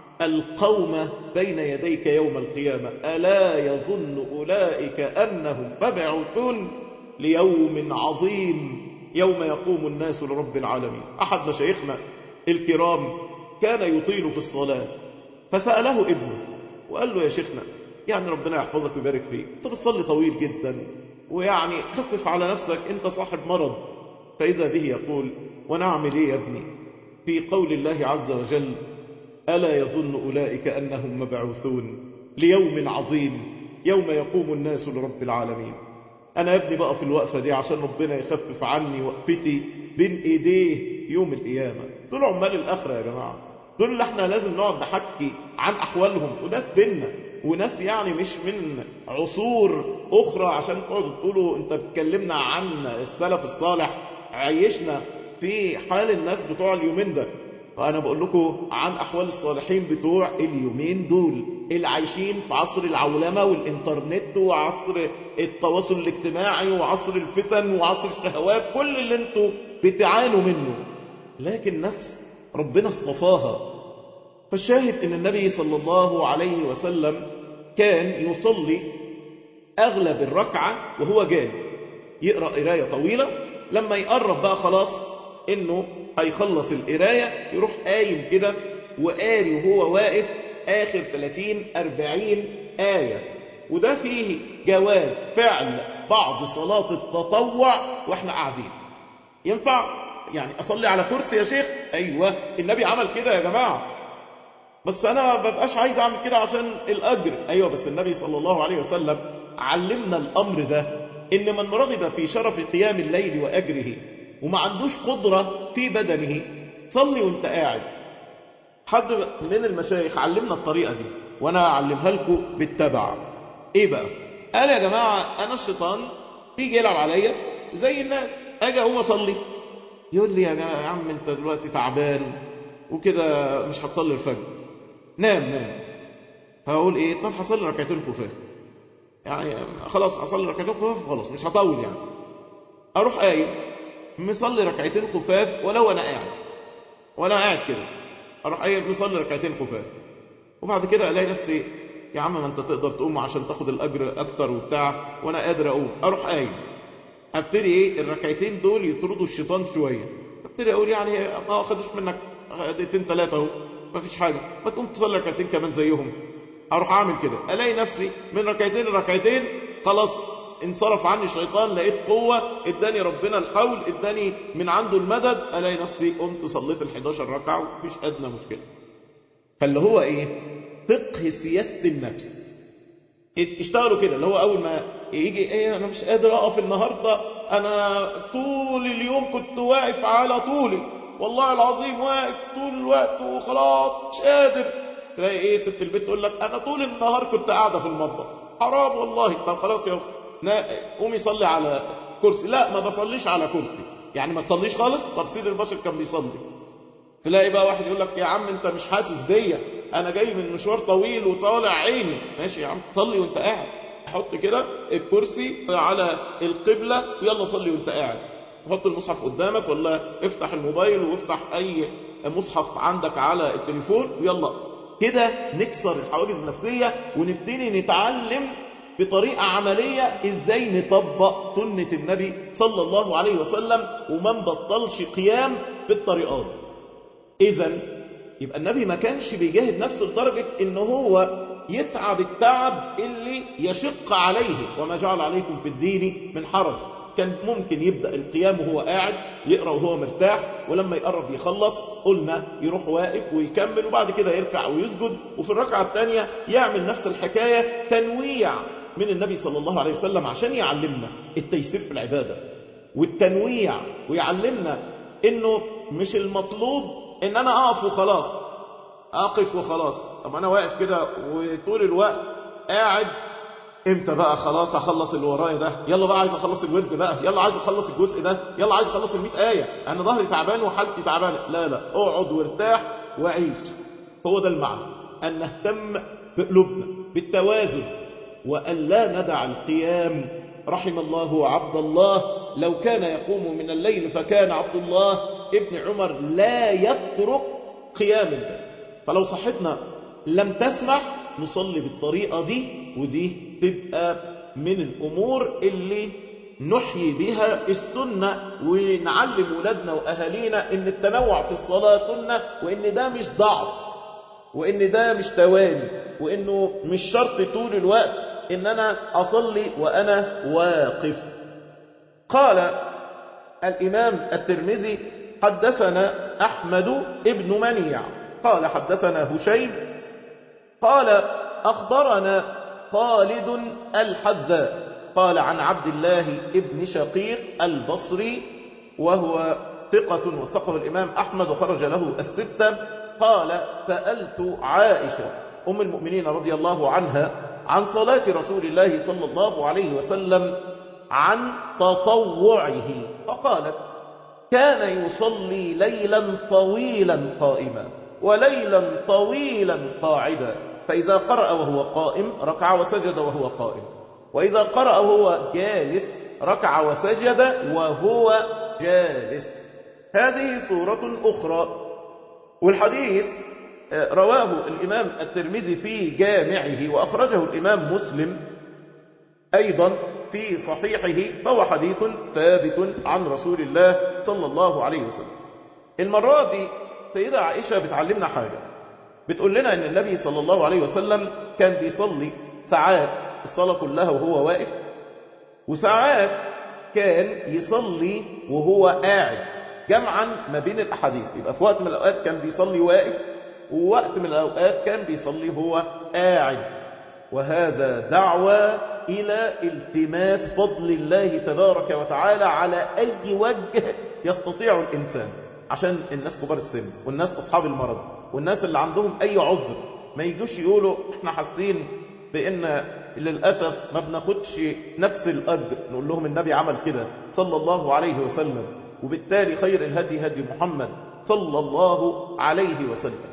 القوم بين يديك يوم القيامة. ألا يظن أولئك أنهم مبعوثون ليوم عظيم يوم يقوم الناس لرب العالمين. أحد مشايخنا الكرام كان يطيل في الصلاة، فسأله ابنه وقال له يا شيخنا يعني ربنا يحفظك ويبارك فيك، انت بتصلي طويل جدا ويعني خفف على نفسك، انت صاحب مرض. فإذا به يقول ونعمل ايه يا ابني في قول الله عز وجل ألا يظن أولئك أنهم مبعوثون ليوم عظيم يوم يقوم الناس لرب العالمين. أنا يا ابني بقى في الوقفة دي عشان ربنا يخفف عني وقفتي بين إيديه يوم القيامة. دول عمال الآخرة يا جماعة، دول اللي احنا لازم نقعد نحكي عن أحوالهم، وناس بينا وناس يعني مش من عصور أخرى عشان تقعدوا تقولوا أنت بتكلمنا عن السلف الصالح. عيشنا في حال الناس بتوع اليومين ده، وأنا بقول لكم عن أحوال الصالحين بتوع اليومين دول اللي عايشين في عصر العولمة والإنترنت وعصر التواصل الاجتماعي وعصر الفتن وعصر الشهوات، كل اللي انتوا بتعانوا منه، لكن ناس ربنا اصطفاها. فالشاهد ان النبي صلى الله عليه وسلم كان يصلي أغلب الركعة وهو جالس، يقرأ قراية طويلة، لما يقرب بقى خلاص انه هيخلص القراية يروح قايم كده وقاري وهو واقف آخر ثلاثين أربعين آية. وده فيه جواز فعل بعض صلاة التطوع وإحنا قاعدين. ينفع يعني أصلي على كرسي يا شيخ؟ أيوة النبي عمل كده يا جماعة، بس أنا ما ببقاش عايز أعمل كده عشان الأجر. أيوة بس النبي صلى الله عليه وسلم علمنا الأمر ده، إن من رغب في شرف قيام الليل وأجره وما عندوش قدرة في بدنه صلي وانت قاعد. حد من المشايخ علمنا الطريقة دي وانا اعلمها لكم بالتبع. ايه بقى؟ قال يا جماعة انا الشيطان يجي يلعب عليا زي الناس، اجي اقوم اصلي يقول لي يا عم انت دلوقتي تعبان وكده مش هتصلي الفجر، نام نام. هقول ايه؟ طب هصلي ركعتين خفاف، يعني خلاص هصلي ركعتين خفاف خلاص مش هطول يعني. اروح قايم مصلي ركعتين خفاف ولو انا قاعد، وانا قاعد كده اروح قايم مصلي ركعتين خفاف، وبعد كده الاقي نفسي يا عم ما انت تقدر تقوم عشان تاخد الاجر اكتر وبتاع وانا قادر اقوم. اروح قايم ابتدي ايه الركعتين دول يطردوا الشيطان شويه، ابتدي اقول يعني ما اخدش منك دقيقتين ثلاثه اهو ما فيش حاجه، ما تقوم تصلي ركعتين كمان زيهم. اروح اعمل كده الاقي نفسي من ركعتين لركعتين خلاص انصرف عني الشيطان، لقيت قوة، اداني ربنا الحول، اداني من عنده المدد، الاقي نفسي قمت صليت الحداشر ركعة ومفيش ادنى مشكلة. فاللي هو ايه؟ فقه سياسة النفس. اشتغلوا كده، اللي هو اول ما يجي ايه انا مش قادر اقف النهارده، انا طول اليوم كنت واقف على طولي، والله العظيم واقف طول الوقت وخلاص مش قادر. تلاقي ايه ست البيت تقول لك انا طول النهار كنت قاعده في المطبخ. حرام والله. طب خلاص يا اختي قومي صلي على كرسي. لا ما بصليش على كرسي. يعني ما تصليش خالص. طب سيد البشر كان بيصلي. تلاقي بقى واحد يقول لك يا عم انت مش حاسس بيا، انا جاي من مشوار طويل وطالع عيني. ماشي يا عم صلي وانت قاعد. حط كده الكرسي على القبلة ويلا صلي وانت قاعد. حط المصحف قدامك ولا افتح الموبايل وافتح اي مصحف عندك على التليفون ويلا كده نكسر الحواجز النفسية ونبتدي نتعلم بطريقة عملية ازاي نطبق سنة النبي صلى الله عليه وسلم وما نبطلش قيام بالطريقة دي. اذا يبقى النبي ما كانش بيجاهد نفسه لدرجة ان هو يتعب التعب اللي يشق عليه، وما جعل عليكم في الدين من حرج. كان ممكن يبدأ القيام وهو قاعد يقرأ وهو مرتاح، ولما يقرب يخلص قلنا يروح واقف ويكمل، وبعد كده يركع ويسجد، وفي الركعة الثانية يعمل نفس الحكاية. تنويع من النبي صلى الله عليه وسلم عشان يعلمنا التيسير في العبادة والتنويع، ويعلمنا انه مش المطلوب ان انا اقف وخلاص، اقف وخلاص. طب انا واقف كده وطول الوقت قاعد، امتى بقى خلاص اخلص اللي ورايا ده؟ يلا بقى عايز اخلص الورد بقى، يلا عايز اخلص الجزء ده، يلا عايز اخلص المئة آية، انا ظهري تعبان وحالتي تعبانه. لا لا، اقعد وارتاح وعيش. هو ده المعنى، ان نهتم بقلوبنا بالتوازن، وان لا ندع القيام. رحم الله عبد الله لو كان يقوم من الليل فكان عبد الله ابن عمر لا يترك قيام الليل. فلو صحتنا لم تسمح نصلي بالطريقة دي، ودي تبقى من الأمور اللي نحيي بها السنة، ونعلم ولادنا وأهالينا إن التنوع في الصلاة سنة، وإن ده مش ضعف، وإن ده مش تواني، وإنه مش شرط طول الوقت إن أنا أصلي وأنا واقف. قال الإمام الترمذي حدثنا أحمد ابن منيع قال حدثنا هشيم قال أخبرنا خالد الحذاء قال عن عبد الله ابن شقيق البصري وهو ثقة وثقه الإمام أحمد وخرج له الستة. قال سألت عائشة أم المؤمنين رضي الله عنها عن صلاة رسول الله صلى الله عليه وسلم عن تطوعه، فقالت كان يصلي ليلا طويلا قائما وليلا طويلا قاعدا، فإذا قرأ وهو قائم ركع وسجد وهو قائم، وإذا قرأ وهو جالس ركع وسجد وهو جالس. هذه صورة أخرى. والحديث رواه الإمام الترمذي في جامعه، وأخرجه الإمام مسلم أيضا في صحيحه، فهو حديث ثابت عن رسول الله صلى الله عليه وسلم. المرة دي سيدة عائشة بتعلمنا حاجة، بتقول لنا أن النبي صلى الله عليه وسلم كان بيصلي ساعات الصلاة كلها وهو واقف، وساعات كان يصلي وهو قاعد، جمعا ما بين الأحاديث. يبقى في وقت من الأوقات كان بيصلي واقف، ووقت من الأوقات كان بيصلي هو قاعد. وهذا دعوة إلى التماس فضل الله تبارك وتعالى على أي وجه يستطيع الإنسان، عشان الناس كبار السن والناس أصحاب المرض والناس اللي عندهم أي عذر ما يجوش يقولوا احنا حاسين بأن للأسف ما بناخدش نفس الأجر. نقول لهم النبي عمل كده صلى الله عليه وسلم، وبالتالي خير الهدي هدي محمد صلى الله عليه وسلم.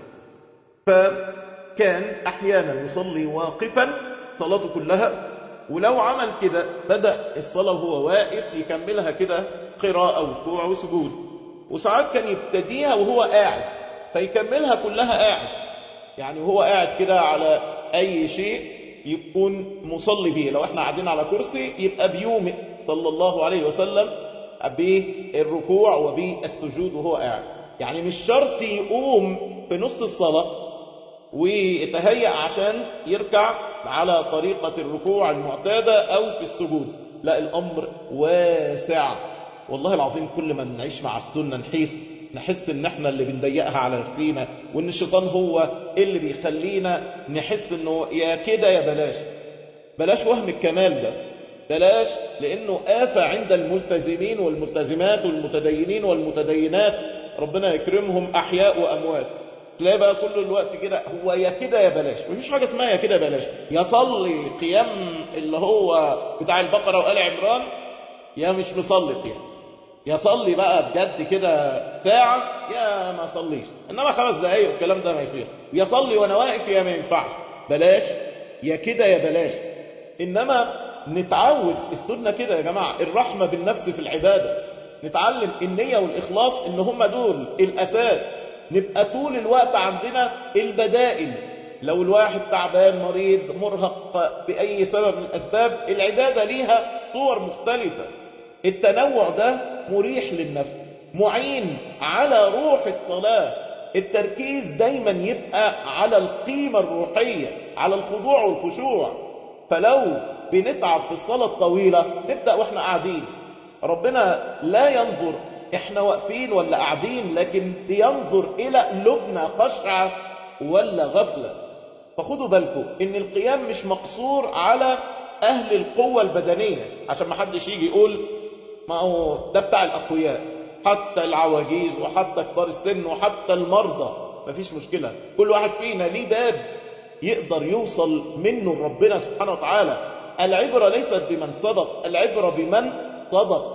فكان أحيانا يصلي واقفا صلاته كلها، ولو عمل كده بدأ الصلاة وهو واقف يكملها كده قراءة وركوع وسجود. وساعات كان يبتديها وهو قاعد فيكملها كلها قاعد، يعني وهو قاعد كده على أي شيء يكون مصلي به. لو احنا قاعدين على كرسي يبقى بيومئ صلى الله عليه وسلم بالركوع وبالسجود وهو قاعد. يعني مش شرط يقوم في نص الصلاة ويتهيأ عشان يركع على طريقة الركوع المعتادة أو في السجود، لا، الأمر واسع. والله العظيم كل ما نعيش مع السنة نحس نحس ان احنا اللي بنضيقها على نفسينا، وان الشيطان هو اللي بيخلينا نحس انه يا كده يا بلاش. بلاش وهم الكمال ده، بلاش، لانه آفة عند الملتزمين والملتزمات والمتدينين والمتدينات، ربنا يكرمهم احياء واموات. تلاقي بقى كل الوقت كده هو يا كده يا بلاش. مفيش حاجة اسمها يا كده بلاش. يصلي قيام اللي هو بتاع البقرة وآل عمران، يا مش مصلي قيام. يصلي بقى بجد كده ساعة، يا ما صليش. انما خمس دقايق والكلام ده ما يفيد. يصلي وانا واقف، يا ما ينفعش. بلاش يا كده يا بلاش. انما نتعود السنة كده يا جماعة، الرحمة بالنفس في العبادة. نتعلم النية والإخلاص ان هم دول الأساس. نبقى طول الوقت عندنا البدائل. لو الواحد تعبان مريض مرهق بأي سبب من الأسباب، العبادة ليها صور مختلفة. التنوع ده مريح للنفس، معين على روح الصلاة. التركيز دايما يبقى على القيمة الروحية، على الخضوع والخشوع. فلو بنتعب في الصلاة الطويلة نبدأ واحنا قاعدين. ربنا لا ينظر احنا واقفين ولا قاعدين، لكن ينظر الى قلوبنا خشعة ولا غفلة. فخدوا بالكم ان القيام مش مقصور على اهل القوة البدنية، عشان ما حدش يجي يقول ما هو ده بتاع الاقوياء. حتى العواجيز وحتى كبار السن وحتى المرضى مفيش مشكلة. كل واحد فينا ليه باب يقدر يوصل منه لربنا سبحانه وتعالى. العبرة ليست بمن صدق، العبرة بمن صدق.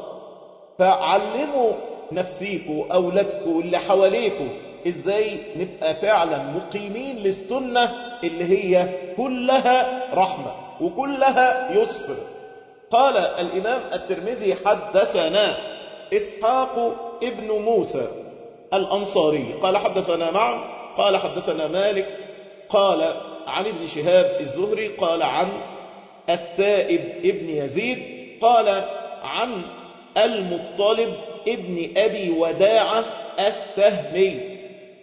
فعلموا نفسيكوا أولادكوا اللي حواليكوا إزاي نبقى فعلا مقيمين للسنة اللي هي كلها رحمة وكلها يسر. قال الإمام الترمذي حدثنا إسحاق ابن موسى الأنصاري قال حدثنا معا قال حدثنا مالك قال عن ابن شهاب الزهري قال عن الثائب ابن يزيد قال عن المطلب ابن أبي وداعة السهمي،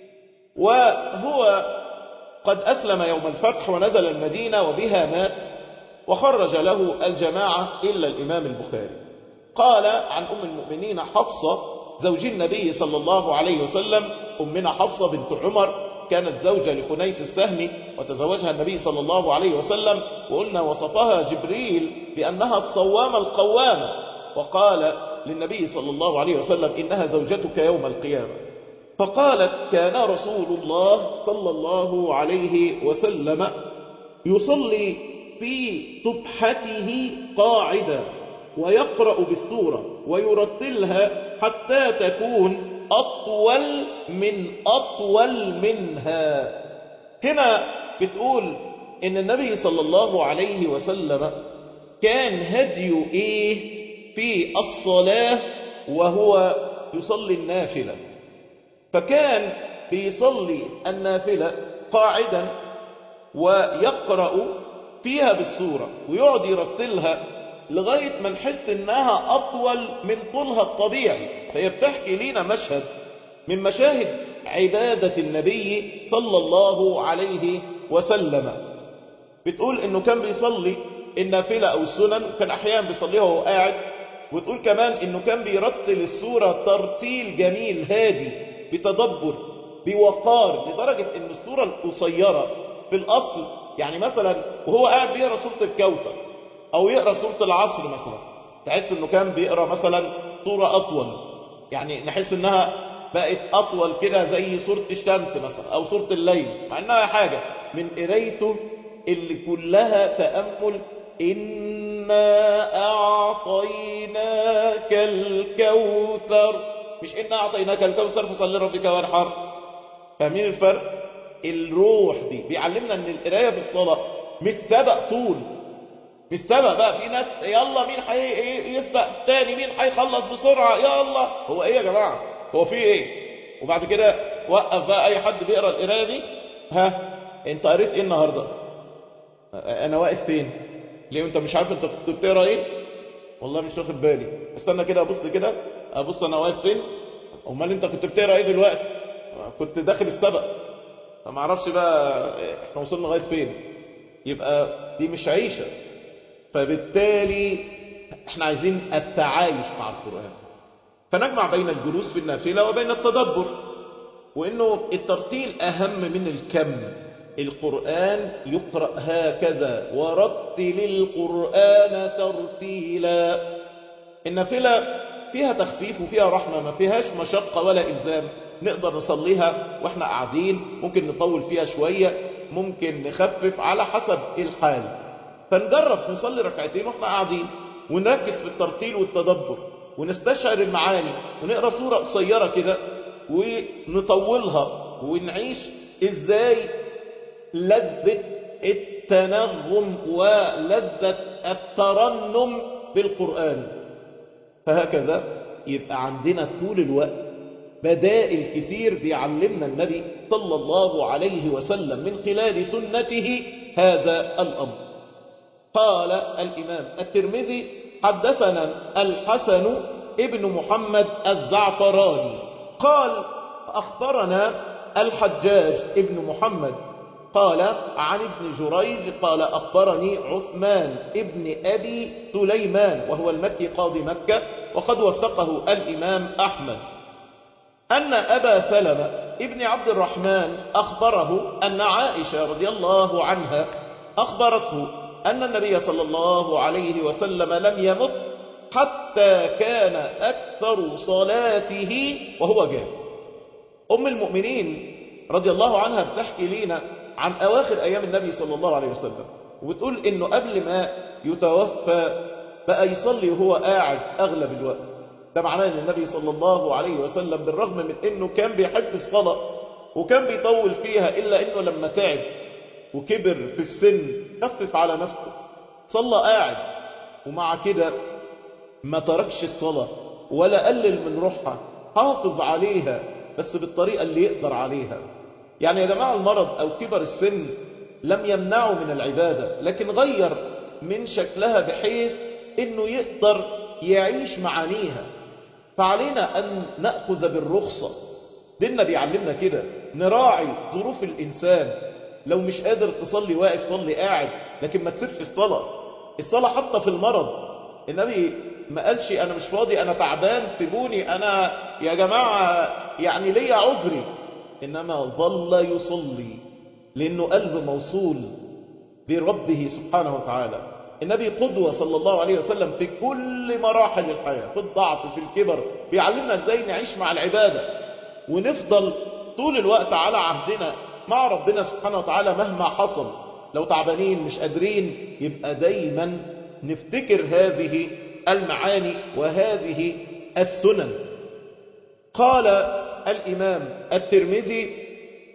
وهو قد أسلم يوم الفتح ونزل المدينة وبها مات، وخرج له الجماعة إلا الإمام البخاري. قال عن أم المؤمنين حفصة زوج النبي صلى الله عليه وسلم. أمنا حفصة بنت عمر كانت زوجة لخنيس السهمي، وتزوجها النبي صلى الله عليه وسلم، وقلنا وصفها جبريل بأنها الصوامة القوامة، وقال للنبي صلى الله عليه وسلم إنها زوجتك يوم القيامة. فقالت كان رسول الله صلى الله عليه وسلم يصلي في سبحته قاعدا ويقرأ بالسورة ويرتلها حتى تكون أطول من أطول منها. هنا بتقول إن النبي صلى الله عليه وسلم كان هديه إيه في الصلاة وهو يصلي النافلة. فكان بيصلي النافلة قاعدا ويقرأ فيها بالسورة ويقعد يرتلها لغاية ما نحس إنها أطول من طولها الطبيعي. فهي بتحكي لنا مشهد من مشاهد عبادة النبي صلى الله عليه وسلم. بتقول إنه كان بيصلي النافلة أو السنن، كان أحيانا بيصليها وهو قاعد. وتقول كمان إنه كان بيرتل السورة ترتيل جميل هادي بتدبر بوقار، لدرجة إن السورة القصيرة في الأصل يعني مثلا وهو قاعد بيقرأ سورة الكوثر أو يقرأ سورة العصر مثلا، تحس إنه كان بيقرأ مثلا سورة أطول، يعني نحس إنها بقت أطول كده زي سورة الشمس مثلا أو سورة الليل، مع إنها حاجة من قرايته اللي كلها تأمل. إنا أعطيناك الكوثر، مش إنا أعطيناك الكوثر فصل ربك وانحر. فاهمين الفرق؟ الروح دي بيعلمنا ان القرايه في الصلاه مش سبق طول، مش سبق بقى في ناس يلا مين حي يسبق تاني، مين هيخلص بسرعه يلا. هو ايه يا جماعه؟ هو في ايه؟ وبعد كده وقف بقى اي حد بيقرا القرايه دي. ها انت قريت ايه النهارده؟ انا واقف فين؟ ليه انت مش عارف انت كنت بتقرا ايه؟ والله مش واخد بالي. استنى كده ابص كده ابص انا واقف فين. امال انت كنت بتقرا ايه دلوقتي؟ كنت داخل السبق، فما اعرفش بقى احنا وصلنا لغايه فين. يبقى دي مش عيشه. فبالتالي احنا عايزين التعايش مع القرآن، فنجمع بين الجلوس في النافلة وبين التدبر، وإنه الترتيل أهم من الكم. القرآن يقرأ هكذا، ورتل القرآن ترتيلا. النافلة فيها تخفيف وفيها رحمة، ما فيهاش مشقة ولا إلزام، نقدر نصليها وإحنا قاعدين، ممكن نطول فيها شوية، ممكن نخفف على حسب الحال. فنجرب نصلي ركعتين وإحنا قاعدين، ونركز في الترتيل والتدبر، ونستشعر المعاني، ونقرأ سورة قصيرة كده ونطولها، ونعيش إزاي لذة التنغم ولذة الترنم بالقرآن. فهكذا يبقى عندنا طول الوقت بدائل كتير بيعلمنا النبي صلى الله عليه وسلم من خلال سنته هذا الأمر. قال الإمام الترمذي: حدثنا الحسن ابن محمد الزعفراني قال: أخبرنا الحجاج ابن محمد قال عن ابن جريج قال: أخبرني عثمان ابن أبي سليمان وهو المكي قاضي مكة، وقد وثقه الإمام أحمد، أن أبا سلمة ابن عبد الرحمن أخبره أن عائشة رضي الله عنها أخبرته أن النبي صلى الله عليه وسلم لم يمت حتى كان أكثر صلاته وهو جالس. أم المؤمنين رضي الله عنها بتحكي لنا عن أواخر أيام النبي صلى الله عليه وسلم، وبتقول إنه قبل ما يتوفى بقى يصلي وهو قاعد أغلب الوقت. ده معناه أن النبي صلى الله عليه وسلم بالرغم من أنه كان بيحب الصلاة وكان بيطول فيها، إلا أنه لما تعب وكبر في السن خفف على نفسه، صلى قاعد، ومع كده ما تركش الصلاة ولا قلل من روحها، حافظ عليها بس بالطريقة اللي يقدر عليها. يعني يا جماعة المرض أو كبر السن لم يمنعه من العبادة، لكن غير من شكلها بحيث أنه يقدر يعيش معانيها. فعلينا أن نأخذ بالرخصة. ديننا بيعلمنا كده، نراعي ظروف الإنسان. لو مش قادر تصلي واقف صلي قاعد، لكن ما تسيبش الصلاة. الصلاة حتى في المرض النبي ما قالش أنا مش فاضي، أنا تعبان، سيبوني أنا يا جماعة يعني ليا عذري، إنما ظل يصلي لأنه قلب موصول بربه سبحانه وتعالى. النبي قدوة صلى الله عليه وسلم في كل مراحل الحياة، في الضعف، في الكبر، بيعلمنا ازاي نعيش مع العبادة ونفضل طول الوقت على عهدنا مع ربنا سبحانه وتعالى مهما حصل. لو تعبانين مش قادرين، يبقى دايما نفتكر هذه المعاني وهذه السنن. قال الإمام الترمذي: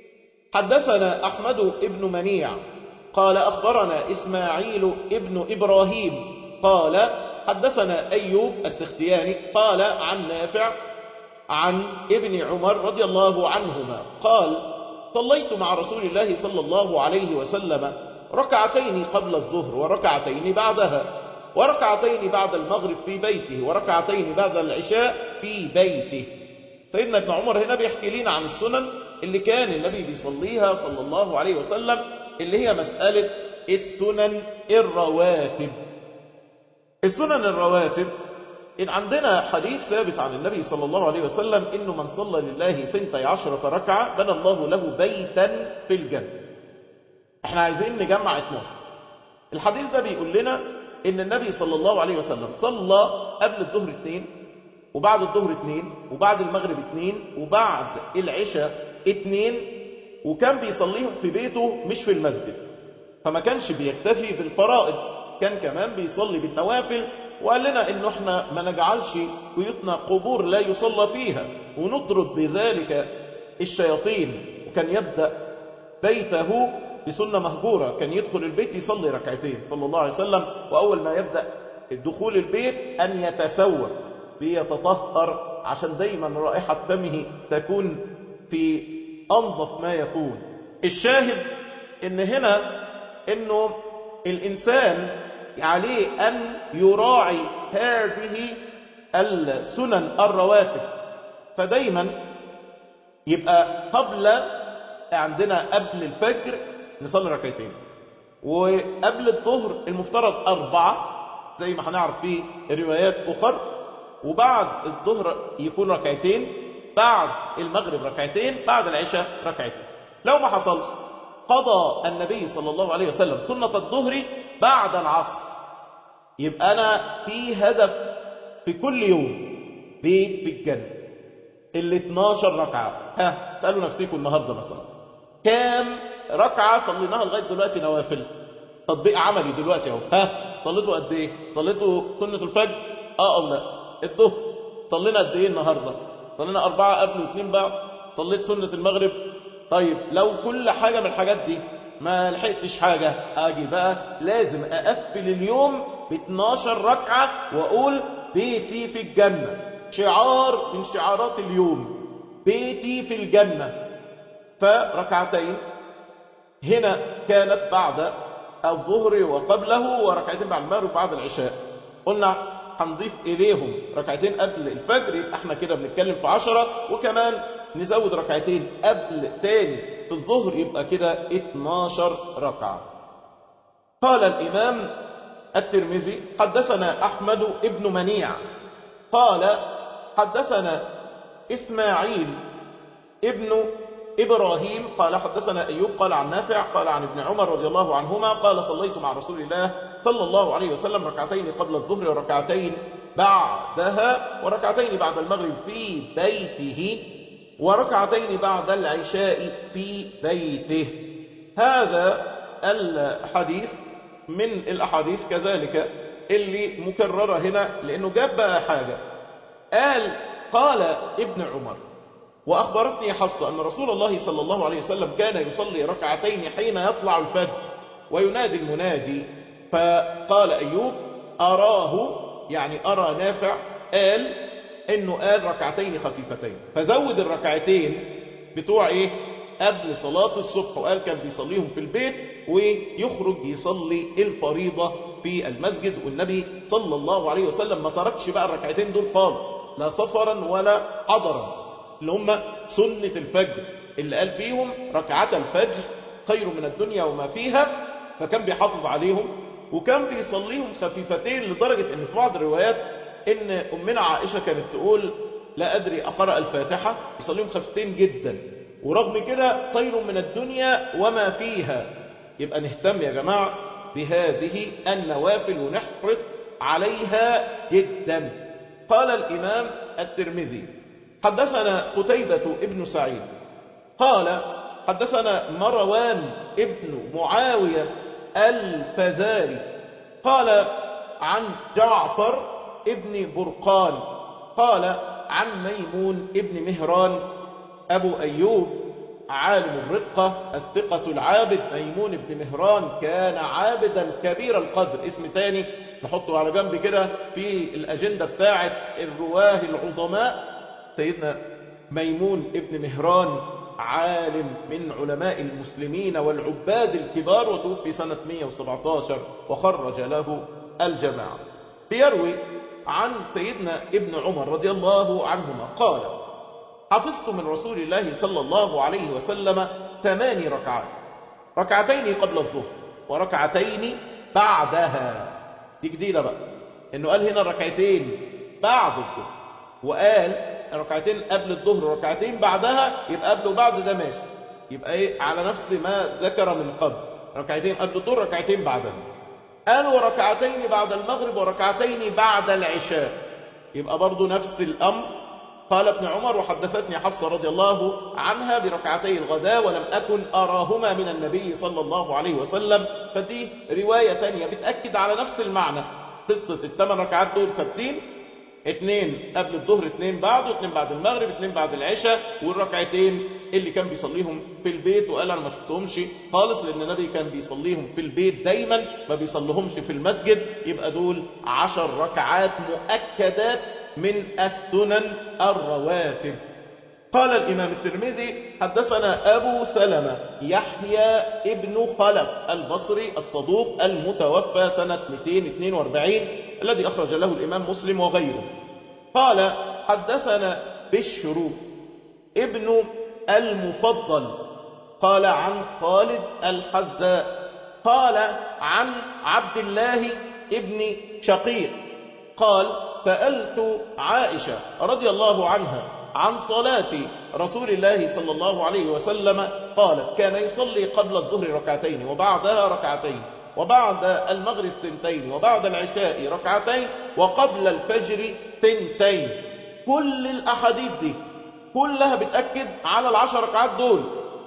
حدثنا أحمد ابن منيع قال: أخبرنا إسماعيل ابن إبراهيم قال: حدثنا أيوب السختياني قال عن نافع عن ابن عمر رضي الله عنهما قال: صليت مع رسول الله صلى الله عليه وسلم ركعتين قبل الظهر وركعتين بعدها، وركعتين بعد المغرب في بيته، وركعتين بعد العشاء في بيته. سيدنا ابن عمر هنا بيحكي لنا عن السنن اللي كان النبي بيصليها صلى الله عليه وسلم، اللي هي مسألة السنن الرواتب. السنن الرواتب إن عندنا حديث ثابت عن النبي صلى الله عليه وسلم إنه من صلى لله سنتي عشرة ركعة بنى الله له بيتا في الجنة. احنا عايزين نجمع اتناشر. الحديث ده بيقول لنا إن النبي صلى الله عليه وسلم صلى قبل الظهر اتنين، وبعد الظهر اتنين، وبعد المغرب اتنين، وبعد العشاء اتنين، وكان بيصليهم في بيته مش في المسجد. فما كانش بيكتفي بالفرائض، كان كمان بيصلي بالنوافل. وقال لنا انه احنا ما نجعلش بيوتنا قبور لا يصلى فيها، ونطرد بذلك الشياطين. وكان يبدأ بيته بسنة مهجورة، كان يدخل البيت يصلي ركعتين صلى الله عليه وسلم، وأول ما يبدأ دخول البيت أن يتسوى بيتطهر عشان دايما رائحة فمه تكون في أنظف ما يكون. الشاهد إن هنا إنه الإنسان عليه أن يراعي هذه السنن الرواتب. فدايما يبقى قبل عندنا قبل الفجر نصلي ركعتين، وقبل الظهر المفترض أربعة، زي ما هنعرف في روايات أخرى، وبعد الظهر يكون ركعتين، بعد المغرب ركعتين، بعد العشاء ركعتين. لو ما حصلش قضى النبي صلى الله عليه وسلم سنة الظهر بعد العصر. يبقى أنا في هدف في كل يوم، بيت في الجنة، ال اتناشر ركعة. ها سألوا نفسيكم النهاردة مثلا كام ركعة صليناها لغاية دلوقتي نوافل؟ تطبيق عملي دلوقتي اهو. ها صليتوا قد ايه؟ صليتوا سنة الفجر؟ اه او لا؟ الظهر صلينا قد ايه النهارده؟ صلينا أربعة قبل واثنين بعد. صليت سنة المغرب. طيب لو كل حاجة من الحاجات دي ما لحقتش حاجة، اجي بقى لازم اقفل اليوم ب اتناشر ركعة واقول بيتي في الجنة، شعار من شعارات اليوم، بيتي في الجنة. فركعتين هنا كانت بعد الظهر وقبله، وركعتين بعد المغرب وبعد العشاء. قلنا هنضيف إليهم ركعتين قبل الفجر، يبقى احنا كده بنتكلم في عشرة، وكمان نزود ركعتين قبل تاني في الظهر، يبقى كده اتناشر ركعة. قال الإمام الترمذي حدثنا أحمد ابن منيع قال حدثنا إسماعيل ابن إبراهيم قال حدثنا أيوب قال عن نافع قال عن ابن عمر رضي الله عنهما قال صليت مع رسول الله صلى الله عليه وسلم ركعتين قبل الظهر وركعتين بعدها وركعتين بعد المغرب في بيته وركعتين بعد العشاء في بيته. هذا الحديث من الأحاديث كذلك اللي مكررة هنا، لأنه جاب بقى حاجة. قال قال ابن عمر وأخبرتني حفصة أن رسول الله صلى الله عليه وسلم كان يصلي ركعتين حين يطلع الفجر وينادي المنادي. فقال أيوب أراه، يعني أرى نافع قال إنه قال ركعتين خفيفتين، فزود الركعتين بتوع إيه قبل صلاة الصبح، وقال كان بيصليهم في البيت ويخرج يصلي الفريضة في المسجد. والنبي صلى الله عليه وسلم ما تركش بقى الركعتين دول خالص، لا سفرا ولا حضرا، اللي هم سنة الفجر اللي قال فيهم ركعات الفجر خير من الدنيا وما فيها، فكان بيحافظ عليهم وكان بيصليهم خفيفتين، لدرجة ان في بعض الروايات ان امنا عائشة كانت تقول لا ادري اقرأ الفاتحة، يصليهم خفيفتين جدا، ورغم كده خير من الدنيا وما فيها. يبقى نهتم يا جماعة بهذه النوافل ونحرص عليها جدا. قال الامام الترمذي حدثنا قتيبة ابن سعيد قال حدثنا مروان ابن معاوية الفزاري قال عن جعفر ابن برقان قال عن ميمون ابن مهران أبو أيوب عالم الرقة الثقة العابد. ميمون ابن مهران كان عابدا كبير القدر، اسم تاني نحطه على جنب كده في الأجندة بتاعة الرواه العظماء. سيدنا ميمون ابن مهران عالم من علماء المسلمين والعباد الكبار، وتوفي سنة مئة وسبعة عشر وخرج له الجماعة. بيروي عن سيدنا ابن عمر رضي الله عنهما قال حفظت من رسول الله صلى الله عليه وسلم ثماني ركعات، ركعتين قبل الظهر وركعتين بعدها. دي جديدة بقى، انه قال هنا ركعتين بعد الظهر، وقال ركعتين قبل الظهر وركعتين بعدها، يبقى قبل وبعد ده ماشي، يبقى ايه على نفس ما ذكر من قبل، ركعتين قبل الظهر ركعتين بعدها. قال وركعتين بعد المغرب وركعتين بعد العشاء، يبقى برضو نفس الأمر. قال ابن عمر وحدثتني حفصة رضي الله عنها بركعتي الغداء ولم أكن أراهما من النبي صلى الله عليه وسلم. فدي رواية تانية بتأكد على نفس المعنى، قصة الثمان ركعات دول ثابتين، اثنين قبل الظهر اثنين بعده، اثنين بعد المغرب اثنين بعد العشاء، والركعتين اللي كان بيصليهم في البيت. وقال انا ما شفتهمش خالص لان النبي كان بيصليهم في البيت دايما، ما بيصليهمش في المسجد. يبقى دول عشر ركعات مؤكدات من السنن الرواتب. قال الإمام الترمذي حدثنا أبو سلمة يحيى ابن خلف البصري الصدوق المتوفى سنة مئتين واثنين وأربعين الذي أخرج له الإمام مسلم وغيره. قال حدثنا بشر ابن المفضل قال عن خالد الحذاء قال عن عبد الله ابن شقيق قال سألت عائشة رضي الله عنها عن صلاة رسول الله صلى الله عليه وسلم، قالت كان يصلي قبل الظهر ركعتين وبعدها ركعتين وبعد المغرب ثنتين وبعد العشاء ركعتين وقبل الفجر ثنتين. كل الأحاديث دي كلها بتأكد على العشر ركعات دول،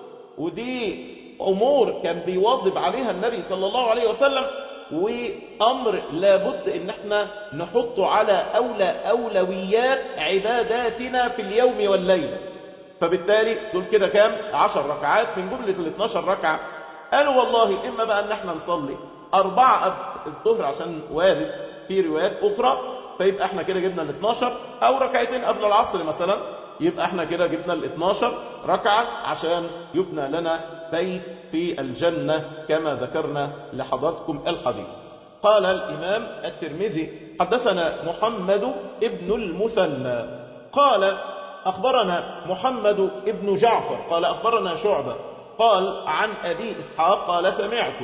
ودي أمور كان بيواظب عليها النبي صلى الله عليه وسلم، وأمر لابد إن احنا نحطه على أولى أولويات عباداتنا في اليوم والليلة. فبالتالي دول كده كام؟ عشر ركعات من جملة الاثناشر ركعة. قالوا والله إما بقى إن احنا نصلي أربعة قبل الظهر عشان وارد في روايات أخرى، فيبقى احنا كده جبنا الاثناشر، أو ركعتين قبل العصر مثلا، يبقى احنا كده جبنا الاثناشر ركعة عشان يبنى لنا بيت في الجنة كما ذكرنا لحضراتكم الحديث. قال الإمام الترمذي حدثنا محمد ابن المثنى قال أخبرنا محمد ابن جعفر قال أخبرنا شعبة قال عن أبي إسحاق قال سمعت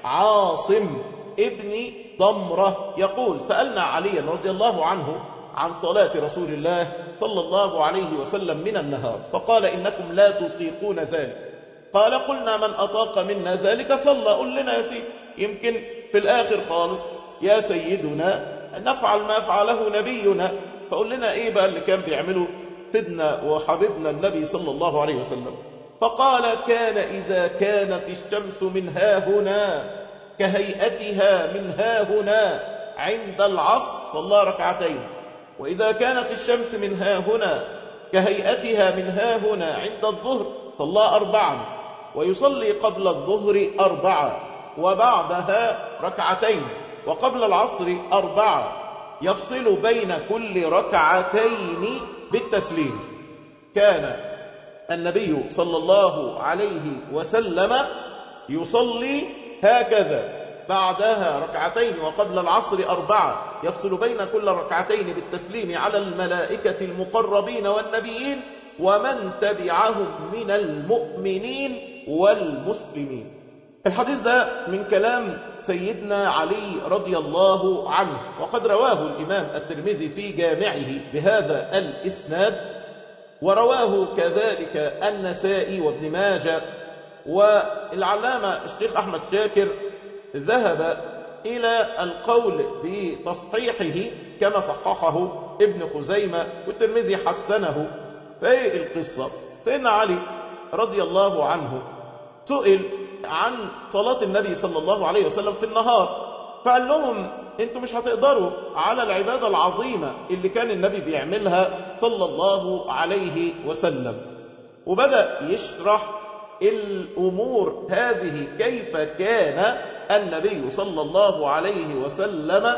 عاصم ابن ضمرة يقول سألنا عليا رضي الله عنه عن صلاة رسول الله صلى الله عليه وسلم من النهار، فقال إنكم لا تطيقون ذلك. قال قلنا من أطاق منا ذلك صلى. قل لنا يا سيدي، يمكن في الآخر خالص يا سيدنا نفعل ما فعله نبينا، فقل لنا إيه بقى اللي كان بيعمله سيدنا وحبيبنا النبي صلى الله عليه وسلم. فقال كان إذا كانت الشمس من ها هنا كهيئتها من ها هنا عند العصر صلى ركعتين، وإذا كانت الشمس من ها هنا كهيئتها من ها هنا عند الظهر صلى أربعا، ويصلي قبل الظهر أربعة وبعدها ركعتين وقبل العصر أربعة، يفصل بين كل ركعتين بالتسليم. كان النبي صلى الله عليه وسلم يصلي هكذا، بعدها ركعتين وقبل العصر أربعة، يفصل بين كل ركعتين بالتسليم على الملائكة المقربين والنبيين ومن تبعهم من المؤمنين والمسلمين. الحديث ده من كلام سيدنا علي رضي الله عنه، وقد رواه الإمام الترمذي في جامعه بهذا الإسناد، ورواه كذلك النسائي وابن ماجه، والعلامة الشيخ أحمد شاكر ذهب إلى القول بتصحيحه كما صححه ابن خزيمة، والترمذي حسنه. فايه القصة؟ سيدنا علي رضي الله عنه سئل عن صلاة النبي صلى الله عليه وسلم في النهار، فقال لهم انتوا مش هتقدروا على العبادة العظيمة اللي كان النبي بيعملها صلى الله عليه وسلم. وبدأ يشرح الأمور هذه، كيف كان النبي صلى الله عليه وسلم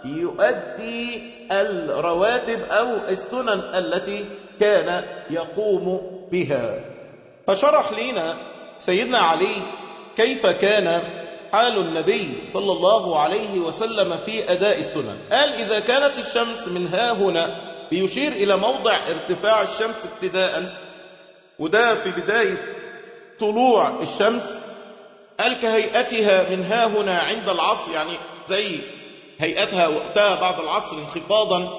يؤدي الرواتب أو السنن التي كان يقوم بها. فشرح لنا سيدنا علي كيف كان حال النبي صلى الله عليه وسلم في أداء السنن. قال إذا كانت الشمس من ها هنا، بيشير إلى موضع ارتفاع الشمس ابتداء، وده في بداية طلوع الشمس. قال كهيئتها من ها هنا عند العصر، يعني زي هيئتها وقتها بعد العصر انخفاضا،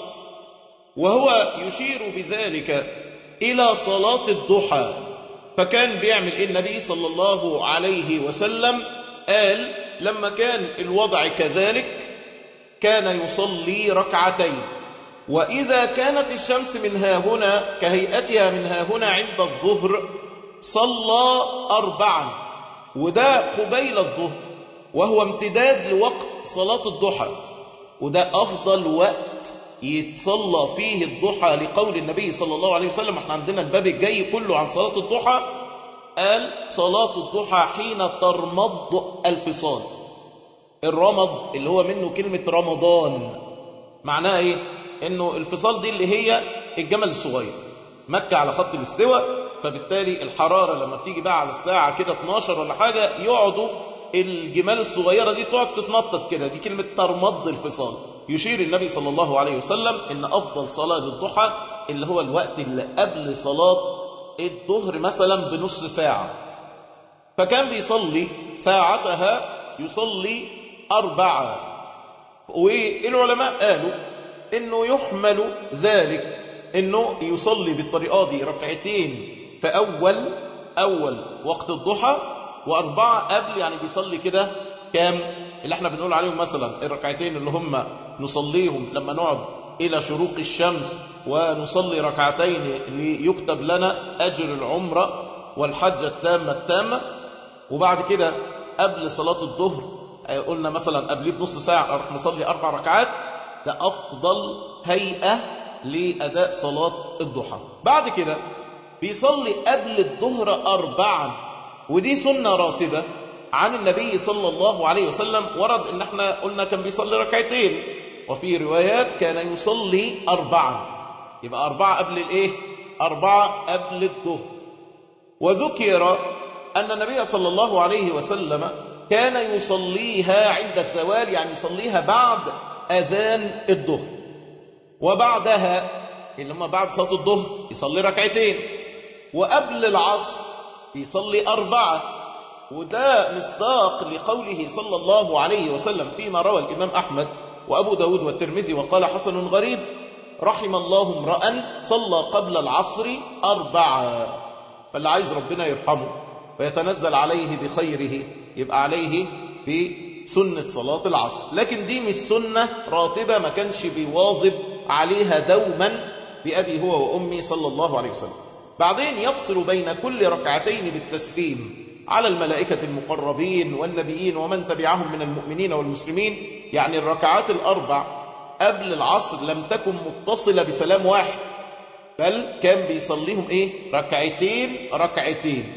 وهو يشير بذلك إلى صلاة الضحى. فكان بيعمل إيه النبي صلى الله عليه وسلم؟ قال لما كان الوضع كذلك كان يصلي ركعتين، وإذا كانت الشمس من ها هنا كهيئتها من ها هنا عند الظهر صلى أربعا، وده قبيل الظهر، وهو امتداد لوقت صلاة الضحى، وده أفضل وقت يتصلى فيه الضحى لقول النبي صلى الله عليه وسلم. احنا عندنا الباب الجاي كله عن صلاة الضحى. قال صلاة الضحى حين ترمض الفصال. الرمض اللي هو منه كلمة رمضان، معناها ايه؟ انه الفصال دي اللي هي الجمل الصغير، مكة على خط الاستواء، فبالتالي الحرارة لما بتيجي بقى على الساعة كده اتناشر ولا حاجة، يقعدوا الجمال الصغيرة دي تقعد تتنطط كده، دي كلمة ترمض الفصال. يشير النبي صلى الله عليه وسلم ان افضل صلاة الضحى اللي هو الوقت اللي قبل صلاة الظهر مثلا بنص ساعة، فكان بيصلي ساعتها يصلي أربعة. والعلماء قالوا انه يحمل ذلك انه يصلي بالطريقة دي ركعتين في اول اول وقت الضحى واربعة قبل، يعني بيصلي كده كام اللي احنا بنقول عليهم مثلا الركعتين اللي هم نصليهم لما نقعد الى شروق الشمس ونصلي ركعتين ليكتب لنا اجر العمرة والحجة التامة التامة. وبعد كده قبل صلاة الظهر قلنا مثلا قبليه بنص ساعة اروح نصلي اربع ركعات. ده افضل هيئة لاداء صلاة الضحى. بعد كده بيصلي قبل الظهر اربعا، ودي سنة راتبة عن النبي صلى الله عليه وسلم. ورد ان احنا قلنا كان بيصلي ركعتين، وفي روايات كان يصلي اربعا، يبقى اربعة قبل الايه؟ اربعة قبل الظهر. وذكر ان النبي صلى الله عليه وسلم كان يصليها عند الزوال، يعني يصليها بعد اذان الظهر، وبعدها اللي هم بعد صلاة الظهر يصلي ركعتين، وقبل العصر يصلي أربعة. وده مصداق لقوله صلى الله عليه وسلم فيما روى الإمام أحمد وأبو داود والترمذي وقال حسن غريب: رحم الله امرأ صلى قبل العصر أربعة. فاللي عايز ربنا يرحمه ويتنزل عليه بخيره يبقى عليه بسنة صلاة العصر، لكن دي مش سنة راتبة، ما كانش بيواظب عليها دوما بأبي هو وأمي صلى الله عليه وسلم. بعدين يفصل بين كل ركعتين بالتسليم على الملائكة المقربين والنبيين ومن تبعهم من المؤمنين والمسلمين. يعني الركعات الأربع قبل العصر لم تكن متصلة بسلام واحد، بل كان بيصليهم إيه؟ ركعتين ركعتين.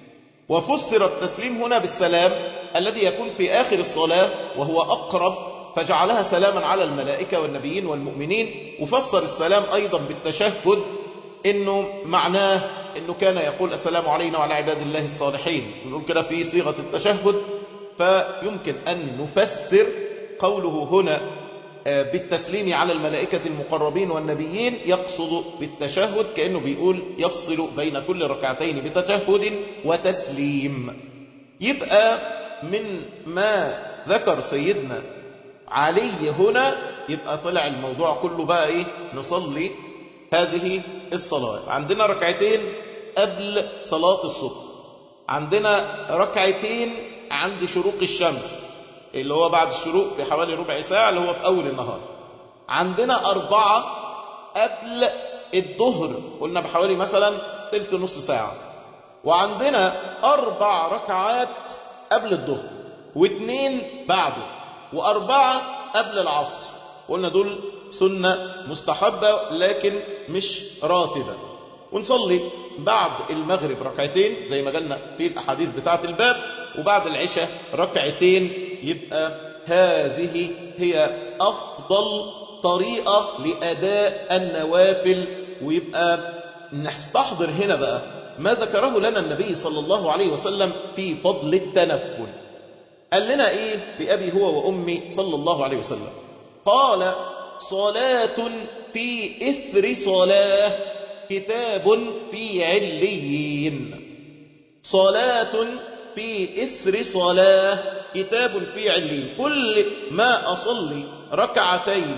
وفسر التسليم هنا بالسلام الذي يكون في آخر الصلاة وهو أقرب، فجعلها سلاما على الملائكة والنبيين والمؤمنين. وفسر السلام أيضا بالتشهد إنه معناه إنه كان يقول السلام علينا وعلى عباد الله الصالحين، نقول كده في صيغة التشهد. فيمكن أن نفسر قوله هنا بالتسليم على الملائكة المقربين والنبيين يقصد بالتشهد، كأنه بيقول يفصل بين كل ركعتين بتشهد وتسليم. يبقى من ما ذكر سيدنا علي هنا يبقى طلع الموضوع كله بقى إيه؟ نصلي هذه الصلاة. عندنا ركعتين قبل صلاة الصبح، عندنا ركعتين عند شروق الشمس اللي هو بعد الشروق بحوالي ربع ساعة اللي هو في أول النهار، عندنا أربعة قبل الظهر قلنا بحوالي مثلا تلت نص ساعة، وعندنا أربع ركعات قبل الظهر واثنين بعده، وأربعة قبل العصر قلنا دول سنة مستحبة لكن مش راتبة. ونصلي بعد المغرب ركعتين زي ما قلنا في الأحاديث بتاعة الباب، وبعد العشاء ركعتين. يبقى هذه هي أفضل طريقة لأداء النوافل. ويبقى نستحضر هنا بقى ما ذكره لنا النبي صلى الله عليه وسلم في فضل التنفل. قال لنا إيه بأبي هو وأمي صلى الله عليه وسلم؟ قال: صلاة في إثر صلاة كتاب في عليين. صلاة في إثر صلاة كتاب في عليين. كل ما أصلي ركعتين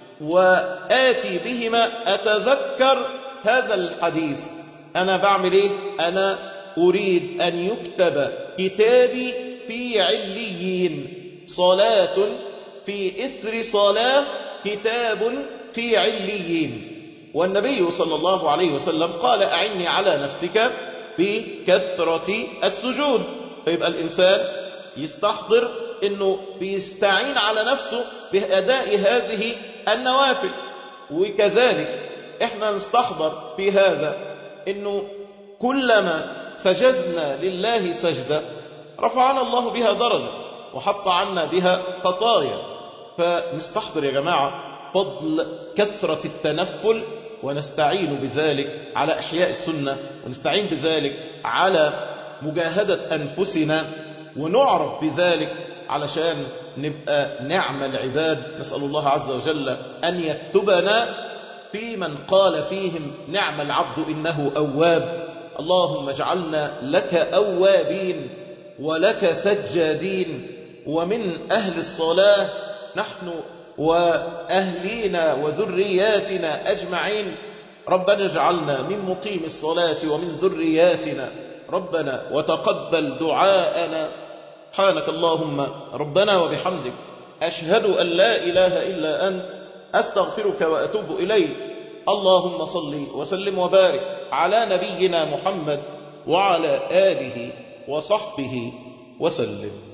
وآتي بهما أتذكر هذا الحديث، أنا بعمل إيه؟ أنا أريد أن يكتب كتابي في عليين. صلاة في إثر صلاة كتاب في عليين. والنبي صلى الله عليه وسلم قال: أعني على نفسك بكثرة السجود. فيبقى الإنسان يستحضر أنه بيستعين على نفسه بأداء هذه النوافل. وكذلك إحنا نستحضر في هذا أنه كلما سجدنا لله سجدة رفعنا الله بها درجة وحط عنا بها خطايا. فنستحضر يا جماعة فضل كثرة التنفل، ونستعين بذلك على إحياء السنة، ونستعين بذلك على مجاهدة أنفسنا، ونعرف بذلك علشان نبقى نعم العباد. نسأل الله عز وجل أن يكتبنا في من قال فيهم: نعم العبد إنه أواب. اللهم اجعلنا لك أوابين ولك سجادين ومن أهل الصلاة. نحن وأهلينا وذرياتنا أجمعين. ربنا اجعلنا من مقيم الصلاة ومن ذرياتنا ربنا وتقبل دعاءنا. سبحانك اللهم ربنا وبحمدك أشهد أن لا إله إلا أنت أستغفرك وأتوب إليك. اللهم صل وسلم وبارك على نبينا محمد وعلى آله وصحبه وسلم.